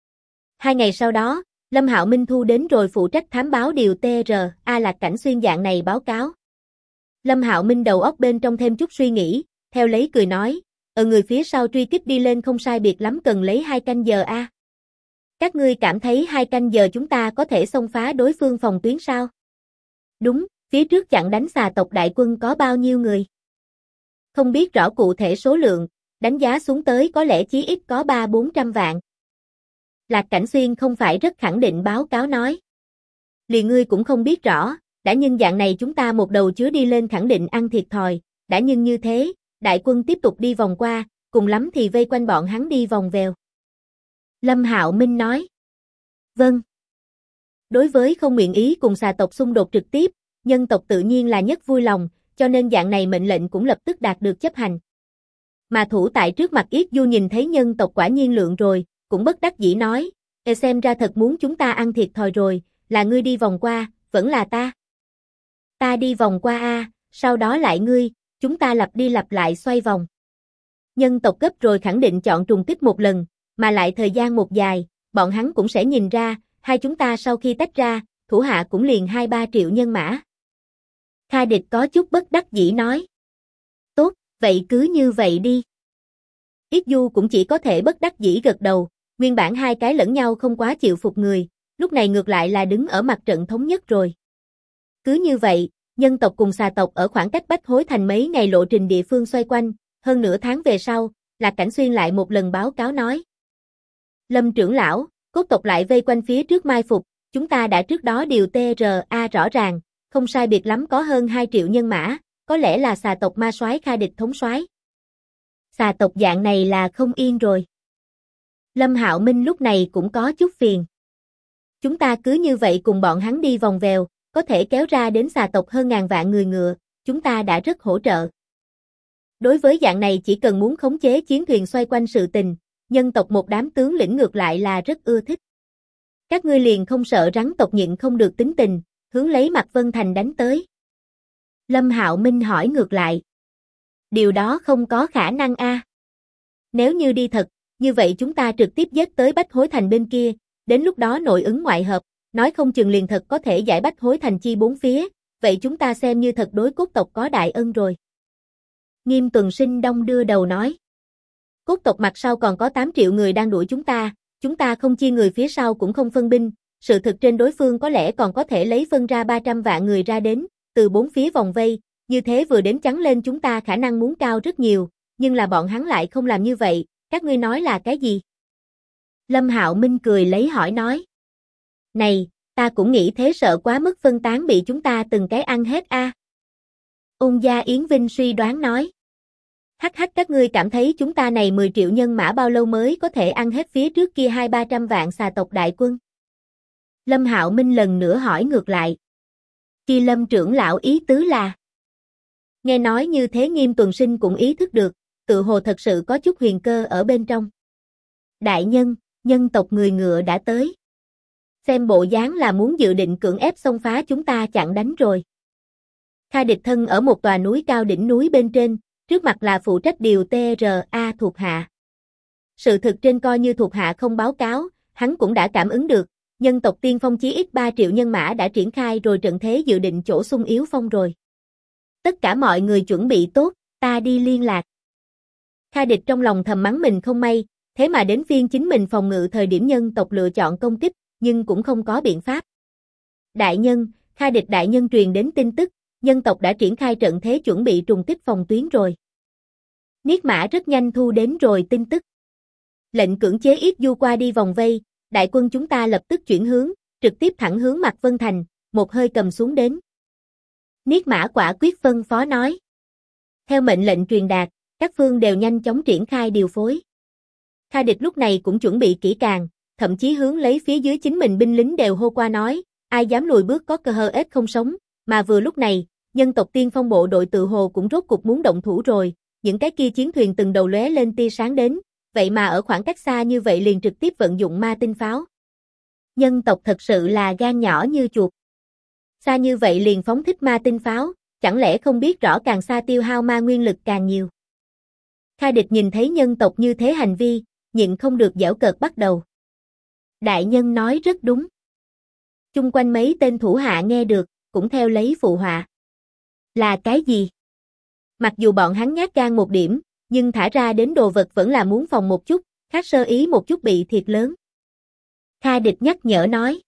2 ngày sau đó, Lâm Hạo Minh thu đến rồi phụ trách thám báo điều TRA Lạc Cảnh Xuyên dạng này báo cáo. Lâm Hạo Minh đầu óc bên trong thêm chút suy nghĩ, theo lấy cười nói, ở người phía sau truy kích đi lên không sai biệt lắm cần lấy 2 canh giờ a. Các ngươi cảm thấy 2 canh giờ chúng ta có thể xông phá đối phương phòng tuyến sao? Đúng, phía trước chặn đánh xà tộc đại quân có bao nhiêu người? Không biết rõ cụ thể số lượng, đánh giá xuống tới có lẽ chí ít có 300-400 vạn. Lạc Cảnh Xuyên không phải rất khẳng định báo cáo nói. Liền ngươi cũng không biết rõ, đã nhưng dạng này chúng ta một đầu chứa đi lên khẳng định ăn thiệt thòi, đã nhưng như thế, đại quân tiếp tục đi vòng qua, cùng lắm thì vây quanh bọn hắn đi vòng vèo. Lâm Hạo Minh nói. Vâng. Đối với không nguyện ý cùng xà tộc xung đột trực tiếp, nhân tộc tự nhiên là nhất vui lòng, cho nên dạng này mệnh lệnh cũng lập tức đạt được chấp hành. Mà thủ tại trước mặt Yết Du nhìn thấy nhân tộc quả nhiên lượng rồi, cũng bất đắc dĩ nói, xem ra thật muốn chúng ta ăn thiệt thòi rồi, là ngươi đi vòng qua, vẫn là ta. Ta đi vòng qua a, sau đó lại ngươi, chúng ta lặp đi lặp lại xoay vòng. Nhân tộc gấp rồi khẳng định chọn trùng kích một lần, mà lại thời gian một dài, bọn hắn cũng sẽ nhìn ra, hai chúng ta sau khi tách ra, thủ hạ cũng liền 2-3 triệu nhân mã. Kha Địch có chút bất đắc dĩ nói. Tốt, vậy cứ như vậy đi. Yết Du cũng chỉ có thể bất đắc dĩ gật đầu, nguyên bản hai cái lẫn nhau không quá chịu phục người, lúc này ngược lại là đứng ở mặt trận thống nhất rồi. Cứ như vậy, nhân tộc cùng xà tộc ở khoảng cách Bách Hối Thành mấy ngày lộ trình địa phương xoay quanh, hơn nửa tháng về sau, Lạc Cảnh Xuyên lại một lần báo cáo nói. Lâm trưởng lão, cốt tộc lại vây quanh phía trước mai phục, chúng ta đã trước đó điều TRA rõ ràng, không sai biệt lắm có hơn 2 triệu nhân mã, có lẽ là xà tộc ma soái Kha Địch thống soái. Xà tộc dạng này là không yên rồi. Lâm Hạo Minh lúc này cũng có chút phiền. Chúng ta cứ như vậy cùng bọn hắn đi vòng vèo, có thể kéo ra đến xà tộc hơn ngàn vạn người ngựa, chúng ta đã rất hỗ trợ. Đối với dạng này chỉ cần muốn khống chế chiến thuyền xoay quanh sự tình, nhân tộc một đám tướng lĩnh ngược lại là rất ưa thích. Các ngươi liền không sợ rắn tộc nhịn không được tính tình, hướng lấy Mạc Vân Thành đánh tới. Lâm Hạo Minh hỏi ngược lại. Điều đó không có khả năng a. Nếu như đi thật, như vậy chúng ta trực tiếp giết tới Bách Hối Thành bên kia, đến lúc đó nội ứng ngoại hợp, nói không chừng liền thật có thể giải Bách Hối Thành chi bốn phía, vậy chúng ta xem như thật đối cốt tộc có đại ân rồi. Nghiêm Tuần Sinh đông đưa đầu nói. Cốt tộc mặt sau còn có 8 triệu người đang đuổi chúng ta không chia người phía sau cũng không phân binh, sự thực trên đối phương có lẽ còn có thể lấy phân ra 300 vạn người ra đến, từ bốn phía vòng vây, như thế vừa đến chắn lên chúng ta khả năng muốn cao rất nhiều, nhưng là bọn hắn lại không làm như vậy, các ngươi nói là cái gì? Lâm Hạo Minh cười lấy hỏi nói. Này, ta cũng nghĩ thế sợ quá mức phân tán bị chúng ta từng cái ăn hết a. Ôn Gia Yến Vinh suy đoán nói. Hắc các ngươi cảm thấy chúng ta này 10 triệu nhân mã bao lâu mới có thể ăn hết phía trước kia 200-300 vạn xà tộc đại quân? Lâm Hạo Minh lần nữa hỏi ngược lại. Khi Lâm trưởng lão ý tứ là. Nghe nói như thế Nghiêm Tuần Sinh cũng ý thức được, tự hồ thật sự có chút huyền cơ ở bên trong. Đại nhân, nhân tộc người ngựa đã tới. Xem bộ dáng là muốn dự định cưỡng ép xông phá chúng ta chặn đánh rồi. Kha Địch thân ở một tòa núi cao đỉnh núi bên trên, trước mặt là phụ trách điều TRA thuộc hạ. Sự thực trên coi như thuộc hạ không báo cáo, hắn cũng đã cảm ứng được, nhân tộc tiên phong chí ít 3 triệu nhân mã đã triển khai rồi trận thế dự định chỗ xung yếu phong rồi. Tất cả mọi người chuẩn bị tốt, ta đi liên lạc. Kha Địch trong lòng thầm mắng mình không may, thế mà đến phiên chính mình phòng ngự thời điểm nhân tộc lựa chọn công kích, nhưng cũng không có biện pháp. Đại nhân, Kha Địch đại nhân truyền đến tin tức, nhân tộc đã triển khai trận thế chuẩn bị trùng kích phòng tuyến rồi. Niết Mã rất nhanh thu đến rồi tin tức. Lệnh cưỡng chế Yết Du qua đi vòng vây, đại quân chúng ta lập tức chuyển hướng, trực tiếp thẳng hướng Mạc Vân Thành, một hơi cầm xuống đến. Niết Mã quả quyết phân phó nói. Theo mệnh lệnh truyền đạt, các phương đều nhanh chóng triển khai điều phối. Kha Địch lúc này cũng chuẩn bị kỹ càng, thậm chí hướng lấy phía dưới chính mình binh lính đều hô qua nói, ai dám lùi bước có cơ hơ ếch không sống, mà vừa lúc này, nhân tộc tiên phong bộ đội tự hồ cũng rốt cục muốn động thủ rồi, những cái kia chiến thuyền từng đầu lóe lên tia sáng đến, vậy mà ở khoảng cách xa như vậy liền trực tiếp vận dụng ma tinh pháo. Nhân tộc thật sự là gan nhỏ như chuột. Xa như vậy liền phóng thích ma tinh pháo, chẳng lẽ không biết rõ càng xa tiêu hao ma nguyên lực càng nhiều. Kha Địch nhìn thấy nhân tộc như thế hành vi, nhịn không được giễu cợt bắt đầu. Đại nhân nói rất đúng. Chung quanh mấy tên thủ hạ nghe được, cũng theo lấy phụ họa. Là cái gì? Mặc dù bọn hắn nhát gan một điểm, nhưng thả ra đến đồ vật vẫn là muốn phòng một chút, khác sơ ý một chút bị thiệt lớn. Kha Địch nhắc nhở nói.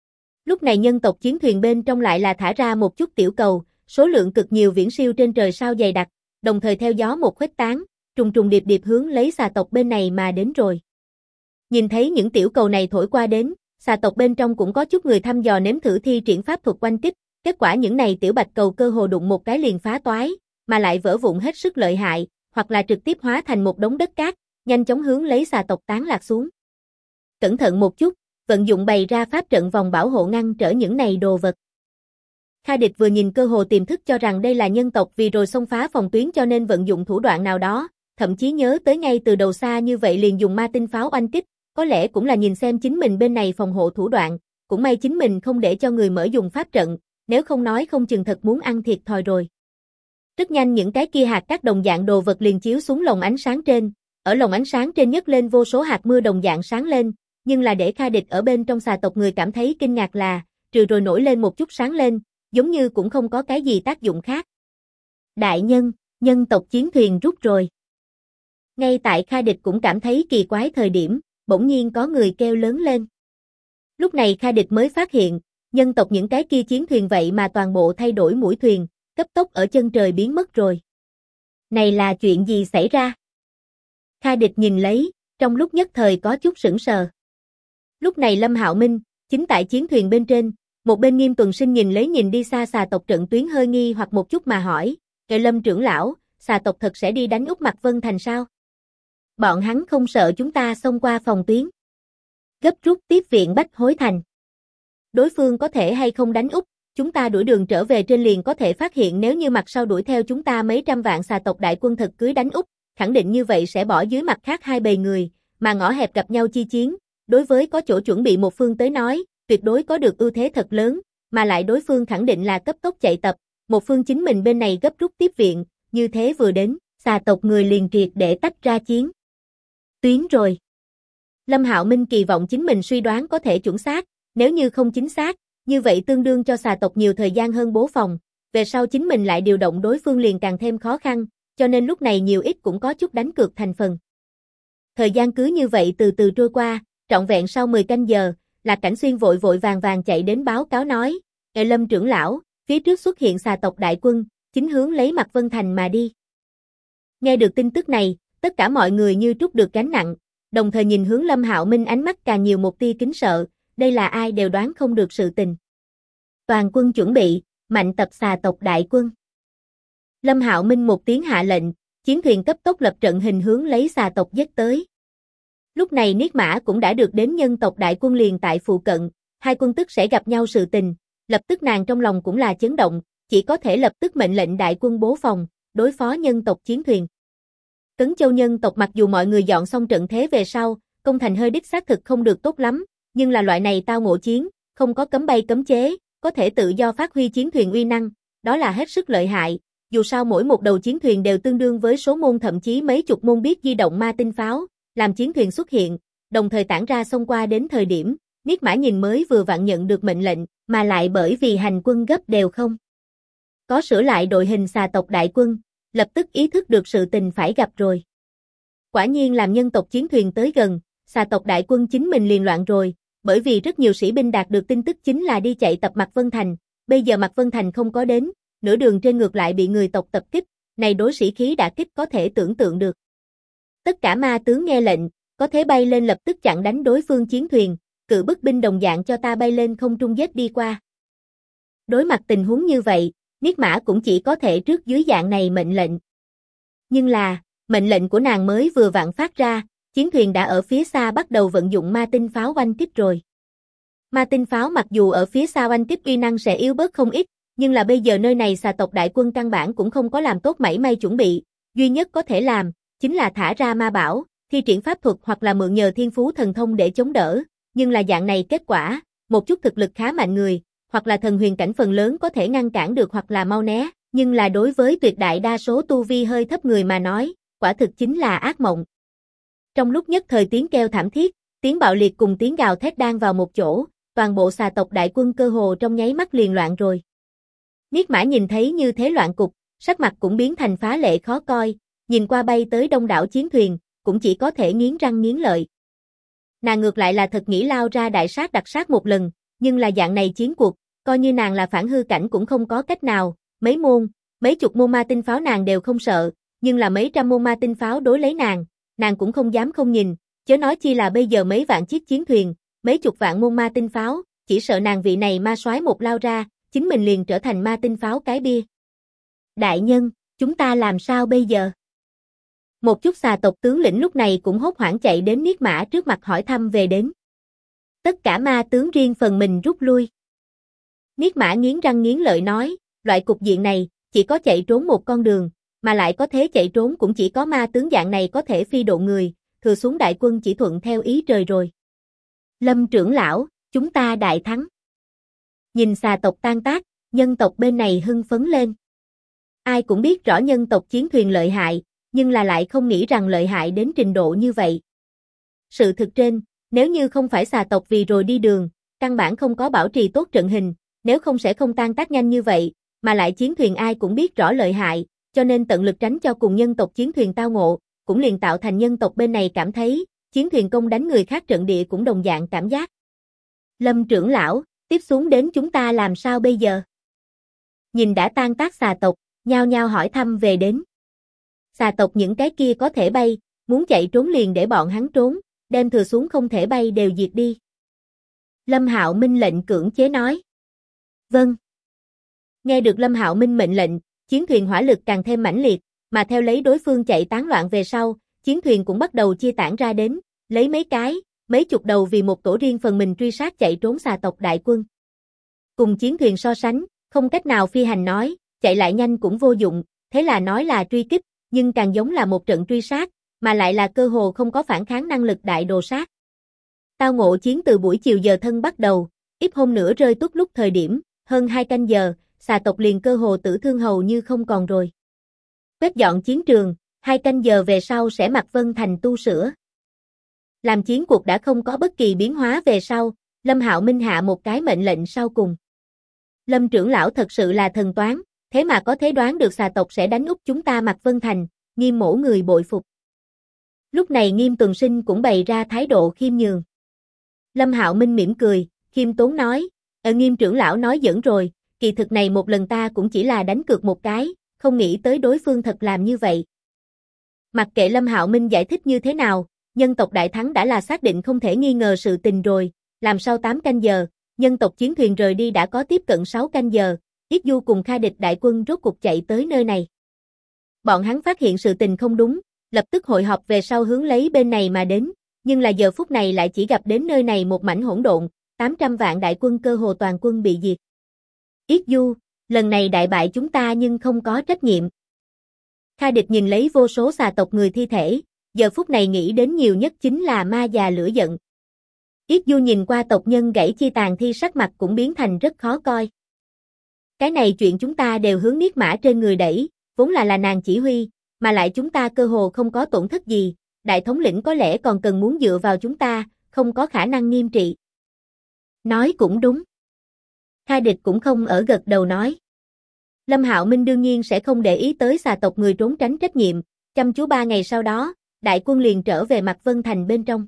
Lúc này nhân tộc chiến thuyền bên trong lại là thả ra một chút tiểu cầu, số lượng cực nhiều viễn siêu trên trời sao dày đặc, đồng thời theo gió một khuếch tán, trùng trùng điệp điệp hướng lấy xà tộc bên này mà đến rồi. Nhìn thấy những tiểu cầu này thổi qua đến, xà tộc bên trong cũng có chút người thăm dò nếm thử thi triển pháp thuật oanh kích, kết quả những này tiểu bạch cầu cơ hồ đụng một cái liền phá toái, mà lại vỡ vụn hết sức lợi hại, hoặc là trực tiếp hóa thành một đống đất cát, nhanh chóng hướng lấy xà tộc tán lạc xuống. Cẩn thận một chút, vận dụng bày ra pháp trận vòng bảo hộ ngăn trở những này đồ vật. Kha Địch vừa nhìn cơ hồ tiềm thức cho rằng đây là nhân tộc vì rồi xông phá phòng tuyến cho nên vận dụng thủ đoạn nào đó, thậm chí nhớ tới ngay từ đầu xa như vậy liền dùng ma tinh pháo oanh kích, có lẽ cũng là nhìn xem chính mình bên này phòng hộ thủ đoạn, cũng may chính mình không để cho người mở dùng pháp trận, nếu không nói không chừng thật muốn ăn thiệt thòi rồi. Rất nhanh những cái kia hạt các đồng dạng đồ vật liền chiếu xuống lồng ánh sáng trên, ở lồng ánh sáng trên nhấc lên vô số hạt mưa đồng dạng sáng lên, nhưng là để Kha Địch ở bên trong xà tộc người cảm thấy kinh ngạc là, trừ rồi nổi lên một chút sáng lên, giống như cũng không có cái gì tác dụng khác. Đại nhân, nhân tộc chiến thuyền rút rồi. Ngay tại Kha Địch cũng cảm thấy kỳ quái thời điểm, bỗng nhiên có người kêu lớn lên. Lúc này Kha Địch mới phát hiện, nhân tộc những cái kia chiến thuyền vậy mà toàn bộ thay đổi mũi thuyền, cấp tốc ở chân trời biến mất rồi. Này là chuyện gì xảy ra? Kha Địch nhìn lấy, trong lúc nhất thời có chút sững sờ. Lúc này Lâm Hạo Minh, chính tại chiến thuyền bên trên, một bên Nghiêm Tuần Sinh nhìn lấy nhìn đi xa xà tộc trận tuyến hơi nghi hoặc một chút mà hỏi, "Kệ Lâm trưởng lão, xà tộc thật sẽ đi đánh úp Mạc Vân Thành sao? Bọn hắn không sợ chúng ta xông qua phòng tuyến? Gấp rút tiếp viện Bách Hối Thành. Đối phương có thể hay không đánh úp, chúng ta đuổi đường trở về trên liền có thể phát hiện nếu như mặt sau đuổi theo chúng ta mấy trăm vạn xà tộc đại quân thật cưới đánh úp, khẳng định như vậy sẽ bỏ dưới mặt khác hai bầy người, mà ngõ hẹp gặp nhau chi chiến, đối với có chỗ chuẩn bị một phương tới nói, tuyệt đối có được ưu thế thật lớn, mà lại đối phương khẳng định là cấp tốc chạy tập, một phương chính mình bên này gấp rút tiếp viện, như thế vừa đến, xà tộc người liền triệt để tách ra chiến tuyến rồi." Lâm Hạo Minh kỳ vọng chính mình suy đoán có thể chuẩn xác, nếu như không chính xác, như vậy tương đương cho xà tộc nhiều thời gian hơn bố phòng, về sau chính mình lại điều động đối phương liền càng thêm khó khăn, cho nên lúc này nhiều ít cũng có chút đánh cược thành phần. Thời gian cứ như vậy từ từ trôi qua, trọn vẹn sau 10 canh giờ, Lạc Cảnh Xuyên vội vội vàng vàng chạy đến báo cáo nói, "Ngài Lâm trưởng lão, phía trước xuất hiện xà tộc đại quân, chính hướng lấy Mạc Vân Thành mà đi." Nghe được tin tức này, tất cả mọi người như trút được gánh nặng, đồng thời nhìn hướng Lâm Hạo Minh ánh mắt càng nhiều một tia kính sợ, đây là ai đều đoán không được sự tình. Toàn quân chuẩn bị, mạnh tập xà tộc đại quân. Lâm Hạo Minh một tiếng hạ lệnh, chiến thuyền cấp tốc lập trận hình hướng lấy xà tộc giết tới. Lúc này Niết Mã cũng đã được đến nhân tộc đại quân liền tại phụ cận, hai quân tức sẽ gặp nhau sự tình, lập tức nàng trong lòng cũng là chấn động, chỉ có thể lập tức mệnh lệnh đại quân bố phòng, đối phó nhân tộc chiến thuyền. Cấn Châu nhân tộc mặc dù mọi người dọn xong trận thế về sau, công thành hơi đích xác thực không được tốt lắm, nhưng là loại này tao ngộ chiến, không có cấm bay cấm chế, có thể tự do phát huy chiến thuyền uy năng, đó là hết sức lợi hại, dù sao mỗi một đầu chiến thuyền đều tương đương với số môn thậm chí mấy chục môn biết di động ma tinh pháo, làm chiến thuyền xuất hiện, đồng thời tản ra xông qua đến thời điểm, Niết Mã nhìn mới vừa vặn nhận được mệnh lệnh, mà lại bởi vì hành quân gấp đều không có sửa lại đội hình xà tộc đại quân, lập tức ý thức được sự tình phải gặp rồi. Quả nhiên làm nhân tộc chiến thuyền tới gần, xà tộc đại quân chính mình liền loạn rồi, bởi vì rất nhiều sĩ binh đạt được tin tức chính là đi chạy tập Mạc Vân Thành, bây giờ Mạc Vân Thành không có đến, nửa đường trên ngược lại bị người tộc tập kích, này đối sĩ khí đả kích có thể tưởng tượng được. Tất cả ma tướng nghe lệnh, có thế bay lên lập tức chặn đánh đối phương chiến thuyền, cự bức binh đồng dạng cho ta bay lên không trung giết đi qua. Đối mặt tình huống như vậy, Niết Mã cũng chỉ có thể trước dưới dạng này mệnh lệnh. Nhưng là, mệnh lệnh của nàng mới vừa vặn phát ra, chiến thuyền đã ở phía xa bắt đầu vận dụng ma tinh pháo oanh kích rồi. Ma tinh pháo mặc dù ở phía xa oanh kích uy năng sẽ yếu bớt không ít, nhưng là bây giờ nơi này xà tộc đại quân căn bản cũng không có làm tốt mảy may chuẩn bị, duy nhất có thể làm, chính là thả ra ma bảo, thi triển pháp thuật hoặc là mượn nhờ thiên phú thần thông để chống đỡ, nhưng là dạng này kết quả, một chút thực lực khá mạnh người, hoặc là thần huyền cảnh phần lớn có thể ngăn cản được hoặc là mau né, nhưng là đối với tuyệt đại đa số tu vi hơi thấp người mà nói, quả thực chính là ác mộng. Trong lúc nhất thời tiếng kêu thảm thiết, tiếng bạo liệt cùng tiếng gào thét đang vào một chỗ, toàn bộ xà tộc đại quân cơ hồ trong nháy mắt liền loạn rồi. Niết Mã nhìn thấy như thế loạn cục, sắc mặt cũng biến thành phá lệ khó coi, nhìn qua bay tới đông đảo chiến thuyền, cũng chỉ có thể nghiến răng nghiến lợi. Nàng ngược lại là thật nghĩ lao ra đại sát đặc sát một lần, nhưng là dạng này chiến cuộc, coi như nàng là phản hư cảnh cũng không có cách nào, mấy chục môn ma tinh pháo nàng đều không sợ, nhưng là mấy trăm môn ma tinh pháo đối lấy nàng cũng không dám không nhìn, chớ nói chi là bây giờ mấy vạn chiếc chiến thuyền, mấy chục vạn môn ma tinh pháo, chỉ sợ nàng vị này ma soái một lao ra, chính mình liền trở thành ma tinh pháo cái bia. Đại nhân, chúng ta làm sao bây giờ? Một chút xà tộc tướng lĩnh lúc này cũng hốt hoảng chạy đến Niết Mã trước mặt hỏi thăm về đến. Tất cả ma tướng riêng phần mình rút lui. Niết Mã nghiến răng nghiến lợi nói, loại cục diện này, chỉ có chạy trốn một con đường, mà lại có thế chạy trốn cũng chỉ có ma tướng dạng này có thể phi độ người, thừa xuống đại quân chỉ thuận theo ý trời rồi. Lâm trưởng lão, chúng ta đại thắng. Nhìn xà tộc tan tác, nhân tộc bên này hưng phấn lên. Ai cũng biết rõ nhân tộc chiến thuyền lợi hại, nhưng là lại không nghĩ rằng lợi hại đến trình độ như vậy. Sự thực trên, nếu như không phải xà tộc vì rồi đi đường, căn bản không có bảo trì tốt trận hình, nếu không sẽ không tan tác nhanh như vậy, mà lại chiến thuyền ai cũng biết rõ lợi hại, cho nên tận lực tránh cho cùng nhân tộc chiến thuyền tao ngộ, cũng liền tạo thành nhân tộc bên này cảm thấy, chiến thuyền công đánh người khác trận địa cũng đồng dạng cảm giác. Lâm trưởng lão, tiếp xuống đến chúng ta làm sao bây giờ? Nhìn đã tan tác xà tộc, nhao nhao hỏi thăm về đến. Xà tộc những cái kia có thể bay, muốn chạy trốn liền để bọn hắn trốn, đem thừa xuống không thể bay đều diệt đi. Lâm Hạo Minh lệnh cưỡng chế nói. Vâng. Nghe được Lâm Hạo Minh mệnh lệnh, chiến thuyền hỏa lực càng thêm mãnh liệt, mà theo lấy đối phương chạy tán loạn về sau, chiến thuyền cũng bắt đầu chia tản ra đến, lấy mấy chục đầu vì một tổ riêng phần mình truy sát chạy trốn xà tộc đại quân. Cùng chiến thuyền so sánh, không cách nào phi hành nói, chạy lại nhanh cũng vô dụng, thế là nói là truy kích, nhưng càng giống là một trận truy sát, mà lại là cơ hồ không có phản kháng năng lực đại đồ sát. Tao ngộ chiến từ buổi chiều giờ thân bắt đầu, ít hôm nữa rơi tuốt lúc thời điểm, hơn 2 canh giờ, xà tộc liền cơ hồ tử thương hầu như không còn rồi. Quét dọn chiến trường, 2 canh giờ về sau sẽ Mạc Vân Thành tu sửa. Làm chiến cuộc đã không có bất kỳ biến hóa về sau, Lâm Hạo Minh hạ một cái mệnh lệnh sau cùng. Lâm trưởng lão thật sự là thần toán, thế mà có thể đoán được xà tộc sẽ đánh úp chúng ta Mạc Vân Thành, Nghiêm mỗ người bội phục. Lúc này Nghiêm Tuần Sinh cũng bày ra thái độ khiêm nhường. Lâm Hạo Minh mỉm cười, khiêm tốn nói, Nghiêm trưởng lão nói dẫn rồi, kỳ thực này một lần ta cũng chỉ là đánh cược một cái, không nghĩ tới đối phương thật làm như vậy. Mặc kệ Lâm Hạo Minh giải thích như thế nào, nhân tộc đại thắng đã là xác định không thể nghi ngờ sự tình rồi, làm sau 8 canh giờ, nhân tộc chiến thuyền rời đi đã có tiếp cận 6 canh giờ, Yết Du cùng Kha địch đại quân rốt cục chạy tới nơi này. Bọn hắn phát hiện sự tình không đúng, lập tức hội họp về sau hướng lấy bên này mà đến, nhưng là giờ phút này lại chỉ gặp đến nơi này một mảnh hỗn độn, 800 vạn đại quân cơ hồ toàn quân bị diệt. Yết Du, lần này đại bại chúng ta nhưng không có trách nhiệm. Kha địch nhìn lấy vô số xà tộc người thi thể, giờ phút này nghĩ đến nhiều nhất chính là ma già lửa giận. Yết Du nhìn qua tộc nhân gãy chi tàn thi sắc mặt cũng biến thành rất khó coi. Cái này chuyện chúng ta đều hướng Niết Mã trên người đẩy, vốn là nàng chỉ huy, mà lại chúng ta cơ hồ không có tổn thất gì, đại thống lĩnh có lẽ còn cần muốn dựa vào chúng ta, không có khả năng nghiêm trị. Nói cũng đúng. Kha Địch cũng không ở gật đầu nói. Lâm Hạo Minh đương nhiên sẽ không để ý tới xà tộc người trốn tránh trách nhiệm, chăm chú 3 ngày sau đó, đại quân liền trở về Mạc Vân Thành bên trong.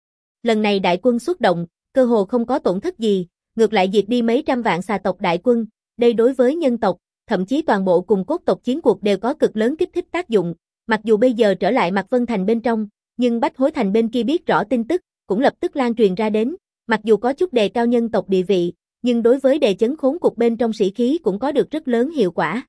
Lần này đại quân xuất động, cơ hồ không có tổn thất gì, ngược lại diệt đi mấy trăm vạn xà tộc đại quân, đây đối với nhân tộc, thậm chí toàn bộ cùng cốt tộc chiến cuộc đều có cực lớn kích thích tác dụng, mặc dù bây giờ trở lại Mạc Vân Thành bên trong, nhưng Bách Hối Thành bên kia biết rõ tin tức, cũng lập tức lan truyền ra đến, mặc dù có chút đề cao nhân tộc địa vị, nhưng đối với đề chấn khốn cục bên trong sĩ khí cũng có được rất lớn hiệu quả.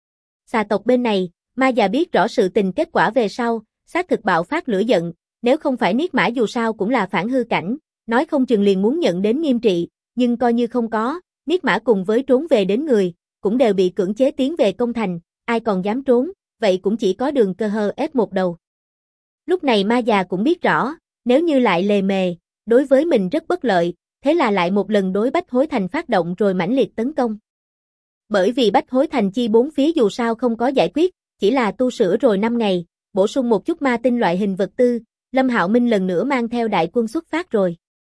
Xà tộc bên này, ma già biết rõ sự tình kết quả về sau, xác thực bạo phát lửa giận, nếu không phải Niết Mã dù sao cũng là phản hư cảnh, nói không chừng liền muốn nhận đến nghiêm trị, nhưng coi như không có, Niết Mã cùng với trốn về đến người, cũng đều bị cưỡng chế tiến về công thành, ai còn dám trốn, vậy cũng chỉ có Đường Cơ Hơ ép một đầu. Lúc này ma già cũng biết rõ, nếu như lại lề mề, đối với mình rất bất lợi, thế là lại một lần đối Bách Hối Thành phát động rồi mãnh liệt tấn công. Bởi vì Bách Hối Thành chi bốn phía dù sao không có giải quyết, chỉ là tu sửa rồi 5 ngày, bổ sung một chút ma tinh loại hình vật tư, Lâm Hạo Minh lần nữa mang theo đại quân xuất phát rồi.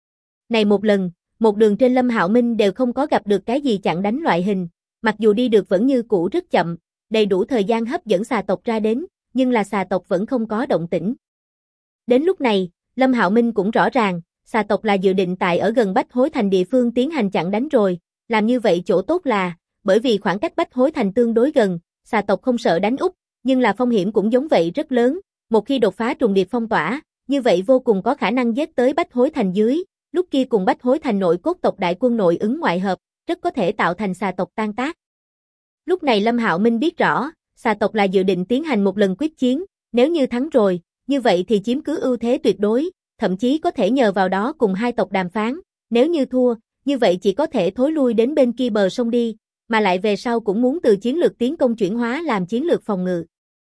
Này một lần, một đường trên Lâm Hạo Minh đều không có gặp được cái gì chặn đánh loại hình, mặc dù đi được vẫn như cũ rất chậm, đầy đủ thời gian hấp dẫn xà tộc ra đến, nhưng là xà tộc vẫn không có động tĩnh. Đến lúc này, Lâm Hạo Minh cũng rõ ràng, xà tộc là dự định tại ở gần Bách Hối Thành địa phương tiến hành chặn đánh rồi, làm như vậy chỗ tốt là, bởi vì khoảng cách Bách Hối Thành tương đối gần, xà tộc không sợ đánh úp, nhưng là phong hiểm cũng giống vậy rất lớn, một khi đột phá trùng điệp phong tỏa, như vậy vô cùng có khả năng giết tới Bách Hối Thành dưới, lúc kia cùng Bách Hối Thành nội cốt tộc đại quân nội ứng ngoại hợp, rất có thể tạo thành xà tộc tan tác. Lúc này Lâm Hạo Minh biết rõ, xà tộc là dự định tiến hành một lần quyết chiến, nếu như thắng rồi, như vậy thì chiếm cứ ưu thế tuyệt đối, thậm chí có thể nhờ vào đó cùng hai tộc đàm phán, nếu như thua, như vậy chỉ có thể thối lui đến bên kia bờ sông đi, mà lại về sau cũng muốn từ chiến lược tiến công chuyển hóa làm chiến lược phòng ngự.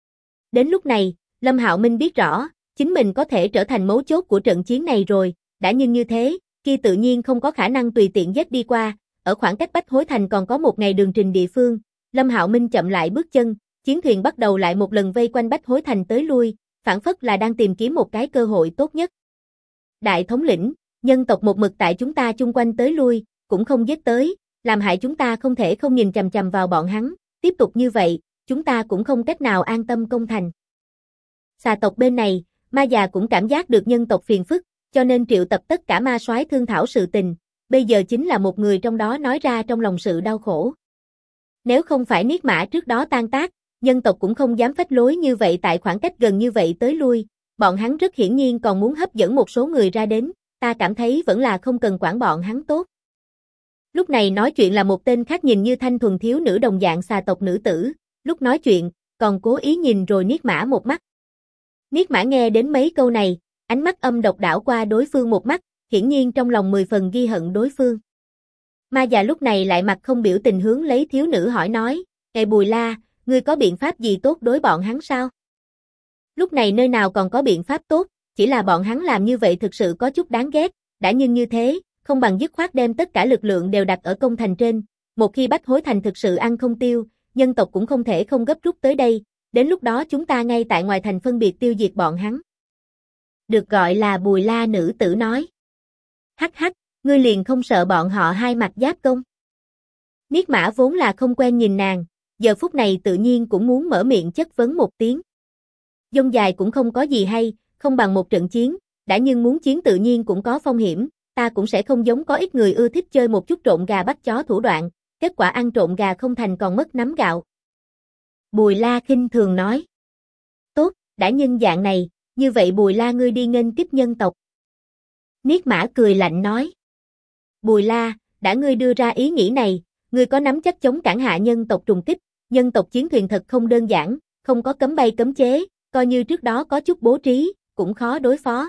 Đến lúc này, Lâm Hạo Minh biết rõ, chính mình có thể trở thành mấu chốt của trận chiến này rồi, đã nhưng như thế, kia tự nhiên không có khả năng tùy tiện giết đi qua, ở khoảng cách Bách Hối Thành còn có một ngày đường trình địa phương, Lâm Hạo Minh chậm lại bước chân, chiến thuyền bắt đầu lại một lần vây quanh Bách Hối Thành tới lui, phản phất là đang tìm kiếm một cái cơ hội tốt nhất. Đại thống lĩnh, nhân tộc một mực tại chúng ta chung quanh tới lui, cũng không giết tới, làm hại chúng ta không thể không nhìn chằm chằm vào bọn hắn, tiếp tục như vậy, chúng ta cũng không cách nào an tâm công thành. Xà tộc bên này, ma già cũng cảm giác được nhân tộc phiền phức, cho nên triệu tập tất cả ma soái thương thảo sự tình, bây giờ chính là một người trong đó nói ra trong lòng sự đau khổ. Nếu không phải Niết Mã trước đó tan tác, nhân tộc cũng không dám phách lối như vậy tại khoảng cách gần như vậy tới lui, bọn hắn rất hiển nhiên còn muốn hấp dẫn một số người ra đến, ta cảm thấy vẫn là không cần quản bọn hắn tốt. Lúc này nói chuyện là một tên khác nhìn như thanh thuần thiếu nữ đồng dạng xà tộc nữ tử, lúc nói chuyện, còn cố ý nhìn rồi Niết Mã một mắt. Niết Mã nghe đến mấy câu này, ánh mắt âm độc đảo qua đối phương một mắt, hiển nhiên trong lòng 10 phần ghi hận đối phương. Ma già lúc này lại mặt không biểu tình hướng lấy thiếu nữ hỏi nói, "Ê Bùi La, ngươi có biện pháp gì tốt đối bọn hắn sao?" Lúc này nơi nào còn có biện pháp tốt, chỉ là bọn hắn làm như vậy thực sự có chút đáng ghét, đã nhưng như thế, không bằng dứt khoát đem tất cả lực lượng đều đặt ở công thành trên, một khi Bách Hối Thành thực sự ăn không tiêu, nhân tộc cũng không thể không gấp rút tới đây, đến lúc đó chúng ta ngay tại ngoài thành phân biệt tiêu diệt bọn hắn. Được gọi là Bùi La nữ tử nói. Hắc hắc, ngươi liền không sợ bọn họ hai mặt giáp công? Niết Mã vốn là không quen nhìn nàng, giờ phút này tự nhiên cũng muốn mở miệng chất vấn một tiếng. Dông dài cũng không có gì hay, không bằng một trận chiến, đã nhưng muốn chiến tự nhiên cũng có phong hiểm, ta cũng sẽ không giống có ít người ưa thích chơi một chút trộn gà bắt chó thủ đoạn, kết quả ăn trộn gà không thành còn mất nắm gạo. Bùi La khinh thường nói. Tốt, đã nhưng dạng này, như vậy Bùi La ngươi đi nghênh kích nhân tộc. Niết Mã cười lạnh nói. Bùi La, đã ngươi đưa ra ý nghĩ này, ngươi có nắm chắc chống cản hạ nhân tộc trùng kích, nhân tộc chiến thuyền thật không đơn giản, không có cấm bay cấm chế, coi như trước đó có chút bố trí, cũng khó đối phó.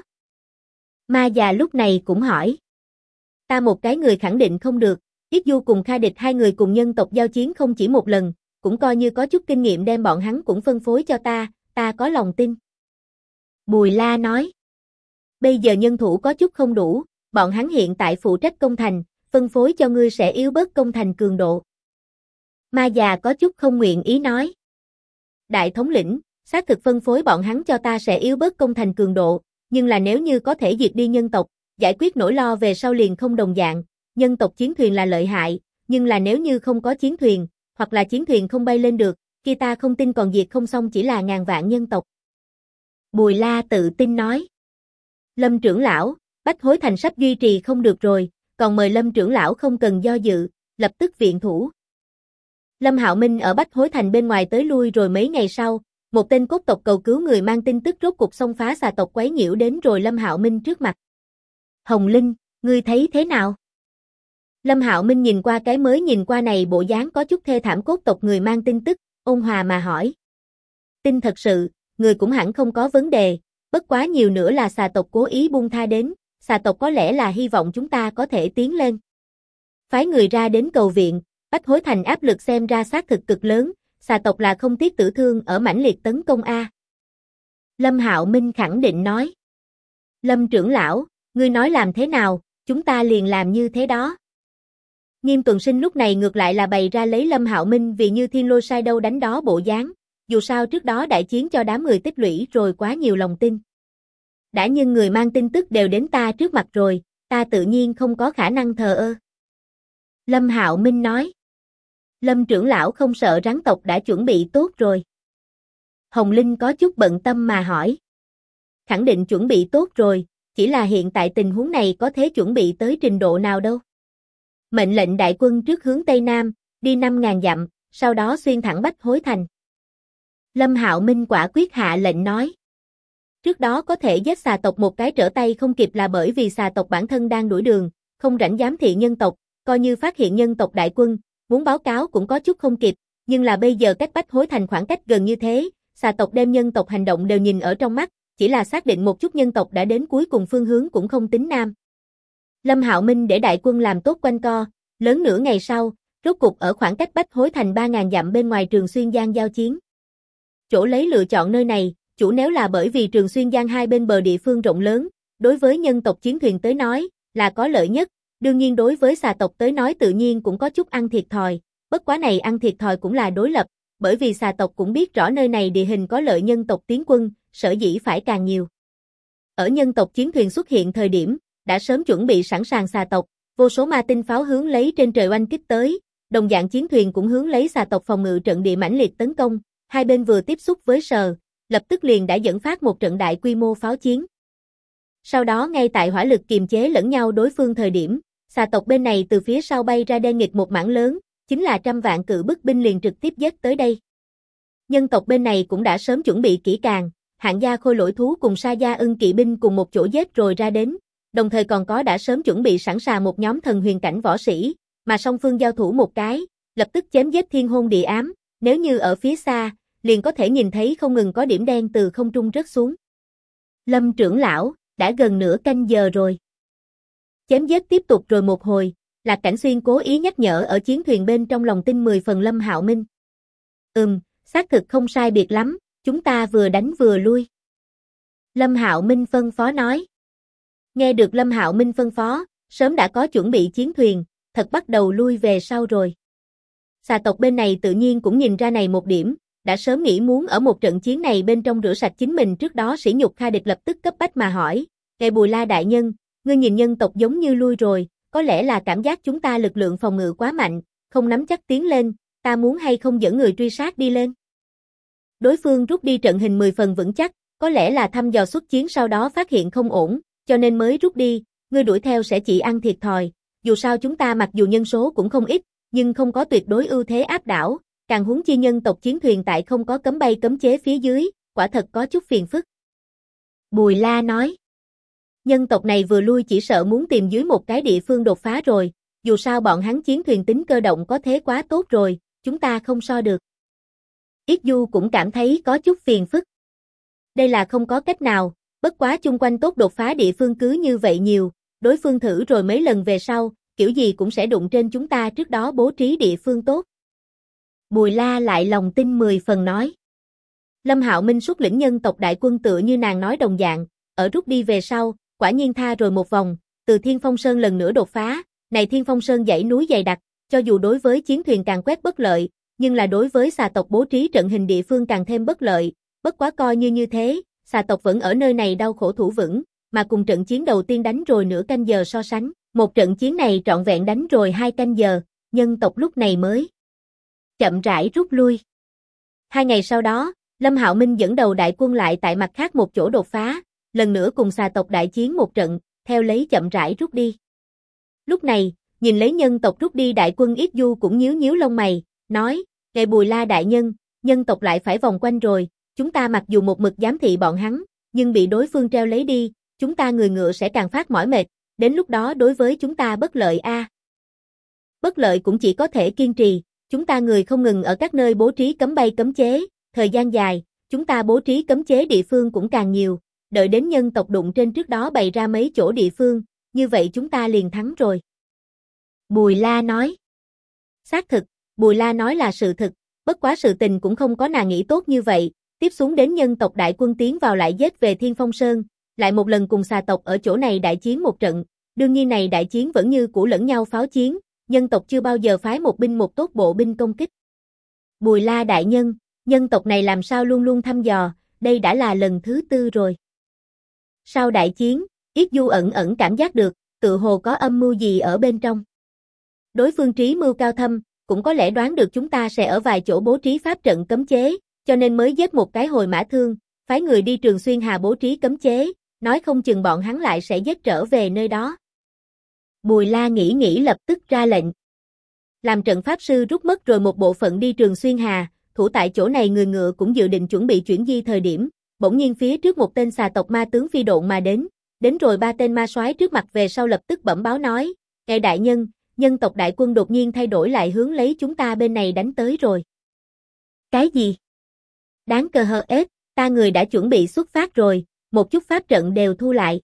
Ma già lúc này cũng hỏi. Ta một cái người khẳng định không được, Yết Du cùng Kha Địch hai người cùng nhân tộc giao chiến không chỉ một lần, cũng coi như có chút kinh nghiệm đem bọn hắn cũng phân phối cho ta có lòng tin. Bùi La nói. Bây giờ nhân thủ có chút không đủ, bọn hắn hiện tại phụ trách công thành, phân phối cho ngươi sẽ yếu bớt công thành cường độ. Ma già có chút không nguyện ý nói. Đại thống lĩnh, xác thực phân phối bọn hắn cho ta sẽ yếu bớt công thành cường độ, nhưng là nếu như có thể diệt đi nhân tộc, giải quyết nỗi lo về sau liền không đồng dạng, nhân tộc chiến thuyền là lợi hại, nhưng là nếu như không có chiến thuyền, hoặc là chiến thuyền không bay lên được, kia ta không tin còn diệt không xong chỉ là ngàn vạn nhân tộc. Bùi La tự tin nói. Lâm trưởng lão, Bách Hối Thành sắp duy trì không được rồi, còn mời Lâm trưởng lão không cần do dự, lập tức viện thủ. Lâm Hạo Minh ở Bách Hối Thành bên ngoài tới lui rồi mấy ngày sau, một tên cốt tộc cầu cứu người mang tin tức rốt cục xông phá xà tộc quấy nhiễu đến rồi Lâm Hạo Minh trước mặt. Hồng Linh, ngươi thấy thế nào? Lâm Hạo Minh nhìn qua cái mới nhìn qua này bộ dáng có chút thê thảm cốt tộc người mang tin tức, ôn hòa mà hỏi. Tin thật sự, người cũng hẳn không có vấn đề, bất quá nhiều nữa là xà tộc cố ý buông tha đến, xà tộc có lẽ là hy vọng chúng ta có thể tiến lên. Phái người ra đến cầu viện, Bách Hối Thành áp lực xem ra xác thực cực lớn, xà tộc là không tiếc tử thương ở mãnh liệt tấn công A. Lâm Hạo Minh khẳng định nói. Lâm trưởng lão, ngươi nói làm thế nào, chúng ta liền làm như thế đó. Nghiêm Tuần Sinh lúc này ngược lại là bày ra lấy Lâm Hạo Minh vì như thiên lôi sai đâu đánh đó bộ dáng, dù sao trước đó đại chiến cho đám người tích lũy rồi quá nhiều lòng tin. Đã nhưng người mang tin tức đều đến ta trước mặt rồi, ta tự nhiên không có khả năng thờ ơ. Lâm Hạo Minh nói. Lâm trưởng lão không sợ rắn tộc đã chuẩn bị tốt rồi. Hồng Linh có chút bận tâm mà hỏi. Khẳng định chuẩn bị tốt rồi, chỉ là hiện tại tình huống này có thể chuẩn bị tới trình độ nào đâu. Mệnh lệnh đại quân trước hướng Tây Nam, đi 5.000 dặm, sau đó xuyên thẳng Bách Hối Thành. Lâm Hạo Minh quả quyết hạ lệnh nói. Trước đó có thể giết xà tộc một cái trở tay không kịp là bởi vì xà tộc bản thân đang đuổi đường, không rảnh giám thị nhân tộc, coi như phát hiện nhân tộc đại quân, muốn báo cáo cũng có chút không kịp, nhưng là bây giờ cách Bách Hối Thành khoảng cách gần như thế, xà tộc đem nhân tộc hành động đều nhìn ở trong mắt, chỉ là xác định một chút nhân tộc đã đến cuối cùng phương hướng cũng không tính nam. Lâm Hạo Minh để đại quân làm tốt quanh co, lớn nửa ngày sau, rốt cục ở khoảng cách Bách Hối Thành 3.000 dặm bên ngoài Trường Xuyên Giang giao chiến. Chỗ lấy lựa chọn nơi này, chủ nếu là bởi vì Trường Xuyên Giang hai bên bờ địa phương rộng lớn, đối với nhân tộc chiến thuyền tới nói, là có lợi nhất, đương nhiên đối với xà tộc tới nói tự nhiên cũng có chút ăn thiệt thòi, bất quá này ăn thiệt thòi cũng là đối lập, bởi vì xà tộc cũng biết rõ nơi này địa hình có lợi nhân tộc tiến quân, sở dĩ phải càng nhiều. Ở nhân tộc chiến thuyền xuất hiện thời điểm, đã sớm chuẩn bị sẵn sàng xà tộc, vô số ma tinh pháo hướng lấy trên trời oanh kích tới, đồng dạng chiến thuyền cũng hướng lấy xà tộc phòng ngự trận địa mãnh liệt tấn công, hai bên vừa tiếp xúc với sờ, lập tức liền đã dẫn phát một trận đại quy mô pháo chiến. Sau đó ngay tại hỏa lực kiềm chế lẫn nhau đối phương thời điểm, xà tộc bên này từ phía sau bay ra đen nghịch một mảng lớn, chính là trăm vạn cự bức binh liền trực tiếp giết tới đây. Nhân tộc bên này cũng đã sớm chuẩn bị kỹ càng, hạng gia khôi lỗi thú cùng sa gia ưng kỵ binh cùng một chỗ giết rồi ra đến, đồng thời còn có đã sớm chuẩn bị sẵn sàng một nhóm thần huyền cảnh võ sĩ, mà song phương giao thủ một cái, lập tức chém giết thiên hôn địa ám, nếu như ở phía xa, liền có thể nhìn thấy không ngừng có điểm đen từ không trung rớt xuống. Lâm trưởng lão, đã gần nửa canh giờ rồi. Chém giết tiếp tục rồi một hồi, Lạc Cảnh Xuyên cố ý nhắc nhở ở chiến thuyền bên trong lòng tin 10 phần Lâm Hạo Minh. Xác thực không sai biệt lắm, chúng ta vừa đánh vừa lui. Lâm Hạo Minh phân phó nói. Nghe được Lâm Hạo Minh phân phó, sớm đã có chuẩn bị chiến thuyền, thật bắt đầu lui về sau rồi. Xà tộc bên này tự nhiên cũng nhìn ra này một điểm, đã sớm nghĩ muốn ở một trận chiến này bên trong rửa sạch chính mình trước đó sỉ nhục Kha Địch lập tức cấp bách mà hỏi, Ngài Bùi La đại nhân, ngươi nhìn nhân tộc giống như lui rồi, có lẽ là cảm giác chúng ta lực lượng phòng ngự quá mạnh, không nắm chắc tiến lên, ta muốn hay không dẫn người truy sát đi lên. Đối phương rút đi trận hình 10 phần vững chắc, có lẽ là thăm dò xuất chiến sau đó phát hiện không ổn, cho nên mới rút đi, ngươi đuổi theo sẽ chỉ ăn thiệt thòi, dù sao chúng ta mặc dù nhân số cũng không ít, nhưng không có tuyệt đối ưu thế áp đảo, càng huống chi nhân tộc chiến thuyền tại không có cấm bay cấm chế phía dưới, quả thật có chút phiền phức. Bùi La nói, nhân tộc này vừa lui chỉ sợ muốn tìm dưới một cái địa phương đột phá rồi, dù sao bọn hắn chiến thuyền tính cơ động có thế quá tốt rồi, chúng ta không so được. Yết Du cũng cảm thấy có chút phiền phức. Đây là không có cách nào, bất quá chung quanh tốt đột phá địa phương cứ như vậy nhiều, đối phương thử rồi mấy lần về sau, kiểu gì cũng sẽ đụng trên chúng ta trước đó bố trí địa phương tốt. Bùi La lại lòng tin 10 phần nói. Lâm Hạo Minh xuất lĩnh nhân tộc đại quân tựa như nàng nói đồng dạng, ở rút đi về sau, quả nhiên tha rồi một vòng, từ Thiên Phong Sơn lần nữa đột phá, này Thiên Phong Sơn dãy núi dày đặc, cho dù đối với chiến thuyền càng quét bất lợi, nhưng là đối với xà tộc bố trí trận hình địa phương càng thêm bất lợi, bất quá coi như thế, xà tộc vẫn ở nơi này đau khổ thủ vững, mà cùng trận chiến đầu tiên đánh rồi nửa canh giờ so sánh, một trận chiến này trọn vẹn đánh rồi 2 canh giờ, nhân tộc lúc này mới chậm rãi rút lui. 2 ngày sau đó, Lâm Hạo Minh dẫn đầu đại quân lại tại mặt khác một chỗ đột phá, lần nữa cùng xà tộc đại chiến một trận, theo lấy chậm rãi rút đi. Lúc này, nhìn lấy nhân tộc rút đi đại quân Yết Du cũng nhíu lông mày, nói, "Ngài Bùi La đại nhân, nhân tộc lại phải vòng quanh rồi, chúng ta mặc dù một mực giám thị bọn hắn, nhưng bị đối phương treo lấy đi, chúng ta người ngựa sẽ càng phát mỏi mệt, đến lúc đó đối với chúng ta bất lợi a." Bất lợi cũng chỉ có thể kiên trì, chúng ta người không ngừng ở các nơi bố trí cấm bay cấm chế, thời gian dài, chúng ta bố trí cấm chế địa phương cũng càng nhiều, đợi đến nhân tộc đụng trên trước đó bày ra mấy chỗ địa phương, như vậy chúng ta liền thắng rồi. Bùi La nói. Xác thực, Bùi La nói là sự thực, bất quá sự tình cũng không có nàng nghĩ tốt như vậy, tiếp xuống đến nhân tộc đại quân tiến vào lại giết về Thiên Phong Sơn, lại một lần cùng xà tộc ở chỗ này đại chiến một trận, đương nhiên này đại chiến vẫn như cũ lẫn nhau pháo chiến, nhân tộc chưa bao giờ phái một binh một tốt bộ binh công kích. Bùi La đại nhân, nhân tộc này làm sao luôn luôn thăm dò, đây đã là lần thứ 4 rồi. Sau đại chiến, Yết Du ẩn cảm giác được, tự hồ có âm mưu gì ở bên trong. Đối phương trí mưu cao thâm, cũng có lẽ đoán được chúng ta sẽ ở vài chỗ bố trí pháp trận cấm chế, cho nên mới giết một cái hồi mã thương, phái người đi Trường Xuyên Hà bố trí cấm chế, nói không chừng bọn hắn lại sẽ giết trở về nơi đó. Bùi La nghĩ lập tức ra lệnh. Làm trận pháp sư rút mất rồi một bộ phận đi Trường Xuyên Hà, thủ tại chỗ này người ngựa cũng dự định chuẩn bị chuyển di thời điểm, bỗng nhiên phía trước một tên xà tộc ma tướng phi độn mà đến rồi 3 tên ma soái trước mặt về sau lập tức bẩm báo nói, "Ngài đại nhân, nhân tộc đại quân đột nhiên thay đổi lại hướng lấy chúng ta bên này đánh tới rồi." Cái gì? Đáng cờ hờ ết, ta người đã chuẩn bị xuất phát rồi, một chút pháp trận đều thu lại.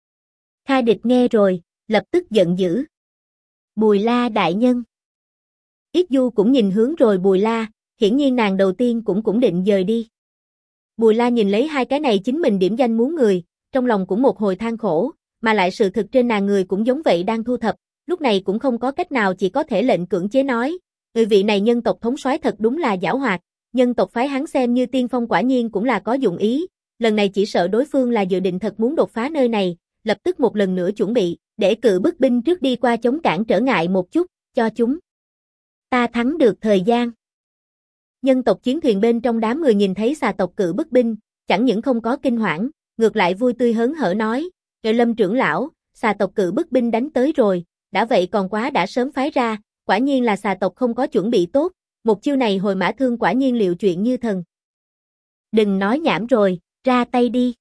Kha Địch nghe rồi, lập tức giận dữ. Bùi La đại nhân. Yết Du cũng nhìn hướng rồi Bùi La, hiển nhiên nàng đầu tiên cũng định dời đi. Bùi La nhìn lấy hai cái này chính mình điểm danh muốn người, trong lòng cũng một hồi than khổ, mà lại sự thực trên nàng người cũng giống vậy đang thu thập, lúc này cũng không có cách nào chỉ có thể lệnh cưỡng chế nói, người vị này nhân tộc thống soái thật đúng là giảo hoạt, nhân tộc phái hắn xem như tiên phong quả nhiên cũng là có dụng ý, lần này chỉ sợ đối phương là dự định thật muốn đột phá nơi này, lập tức một lần nữa chuẩn bị, để cự bức binh trước đi qua chống cản trở ngại một chút, cho chúng ta thắng được thời gian. Nhân tộc chiến thuyền bên trong đám người nhìn thấy xà tộc cự bức binh, chẳng những không có kinh hoảng, ngược lại vui tươi hớn hở nói, "Kệ Lâm trưởng lão, xà tộc cự bức binh đánh tới rồi, đã vậy còn quá đã sớm phái ra, quả nhiên là xà tộc không có chuẩn bị tốt, một chiêu này hồi mã thương quả nhiên liệu chuyện như thần." Đừng nói nhảm rồi, ra tay đi.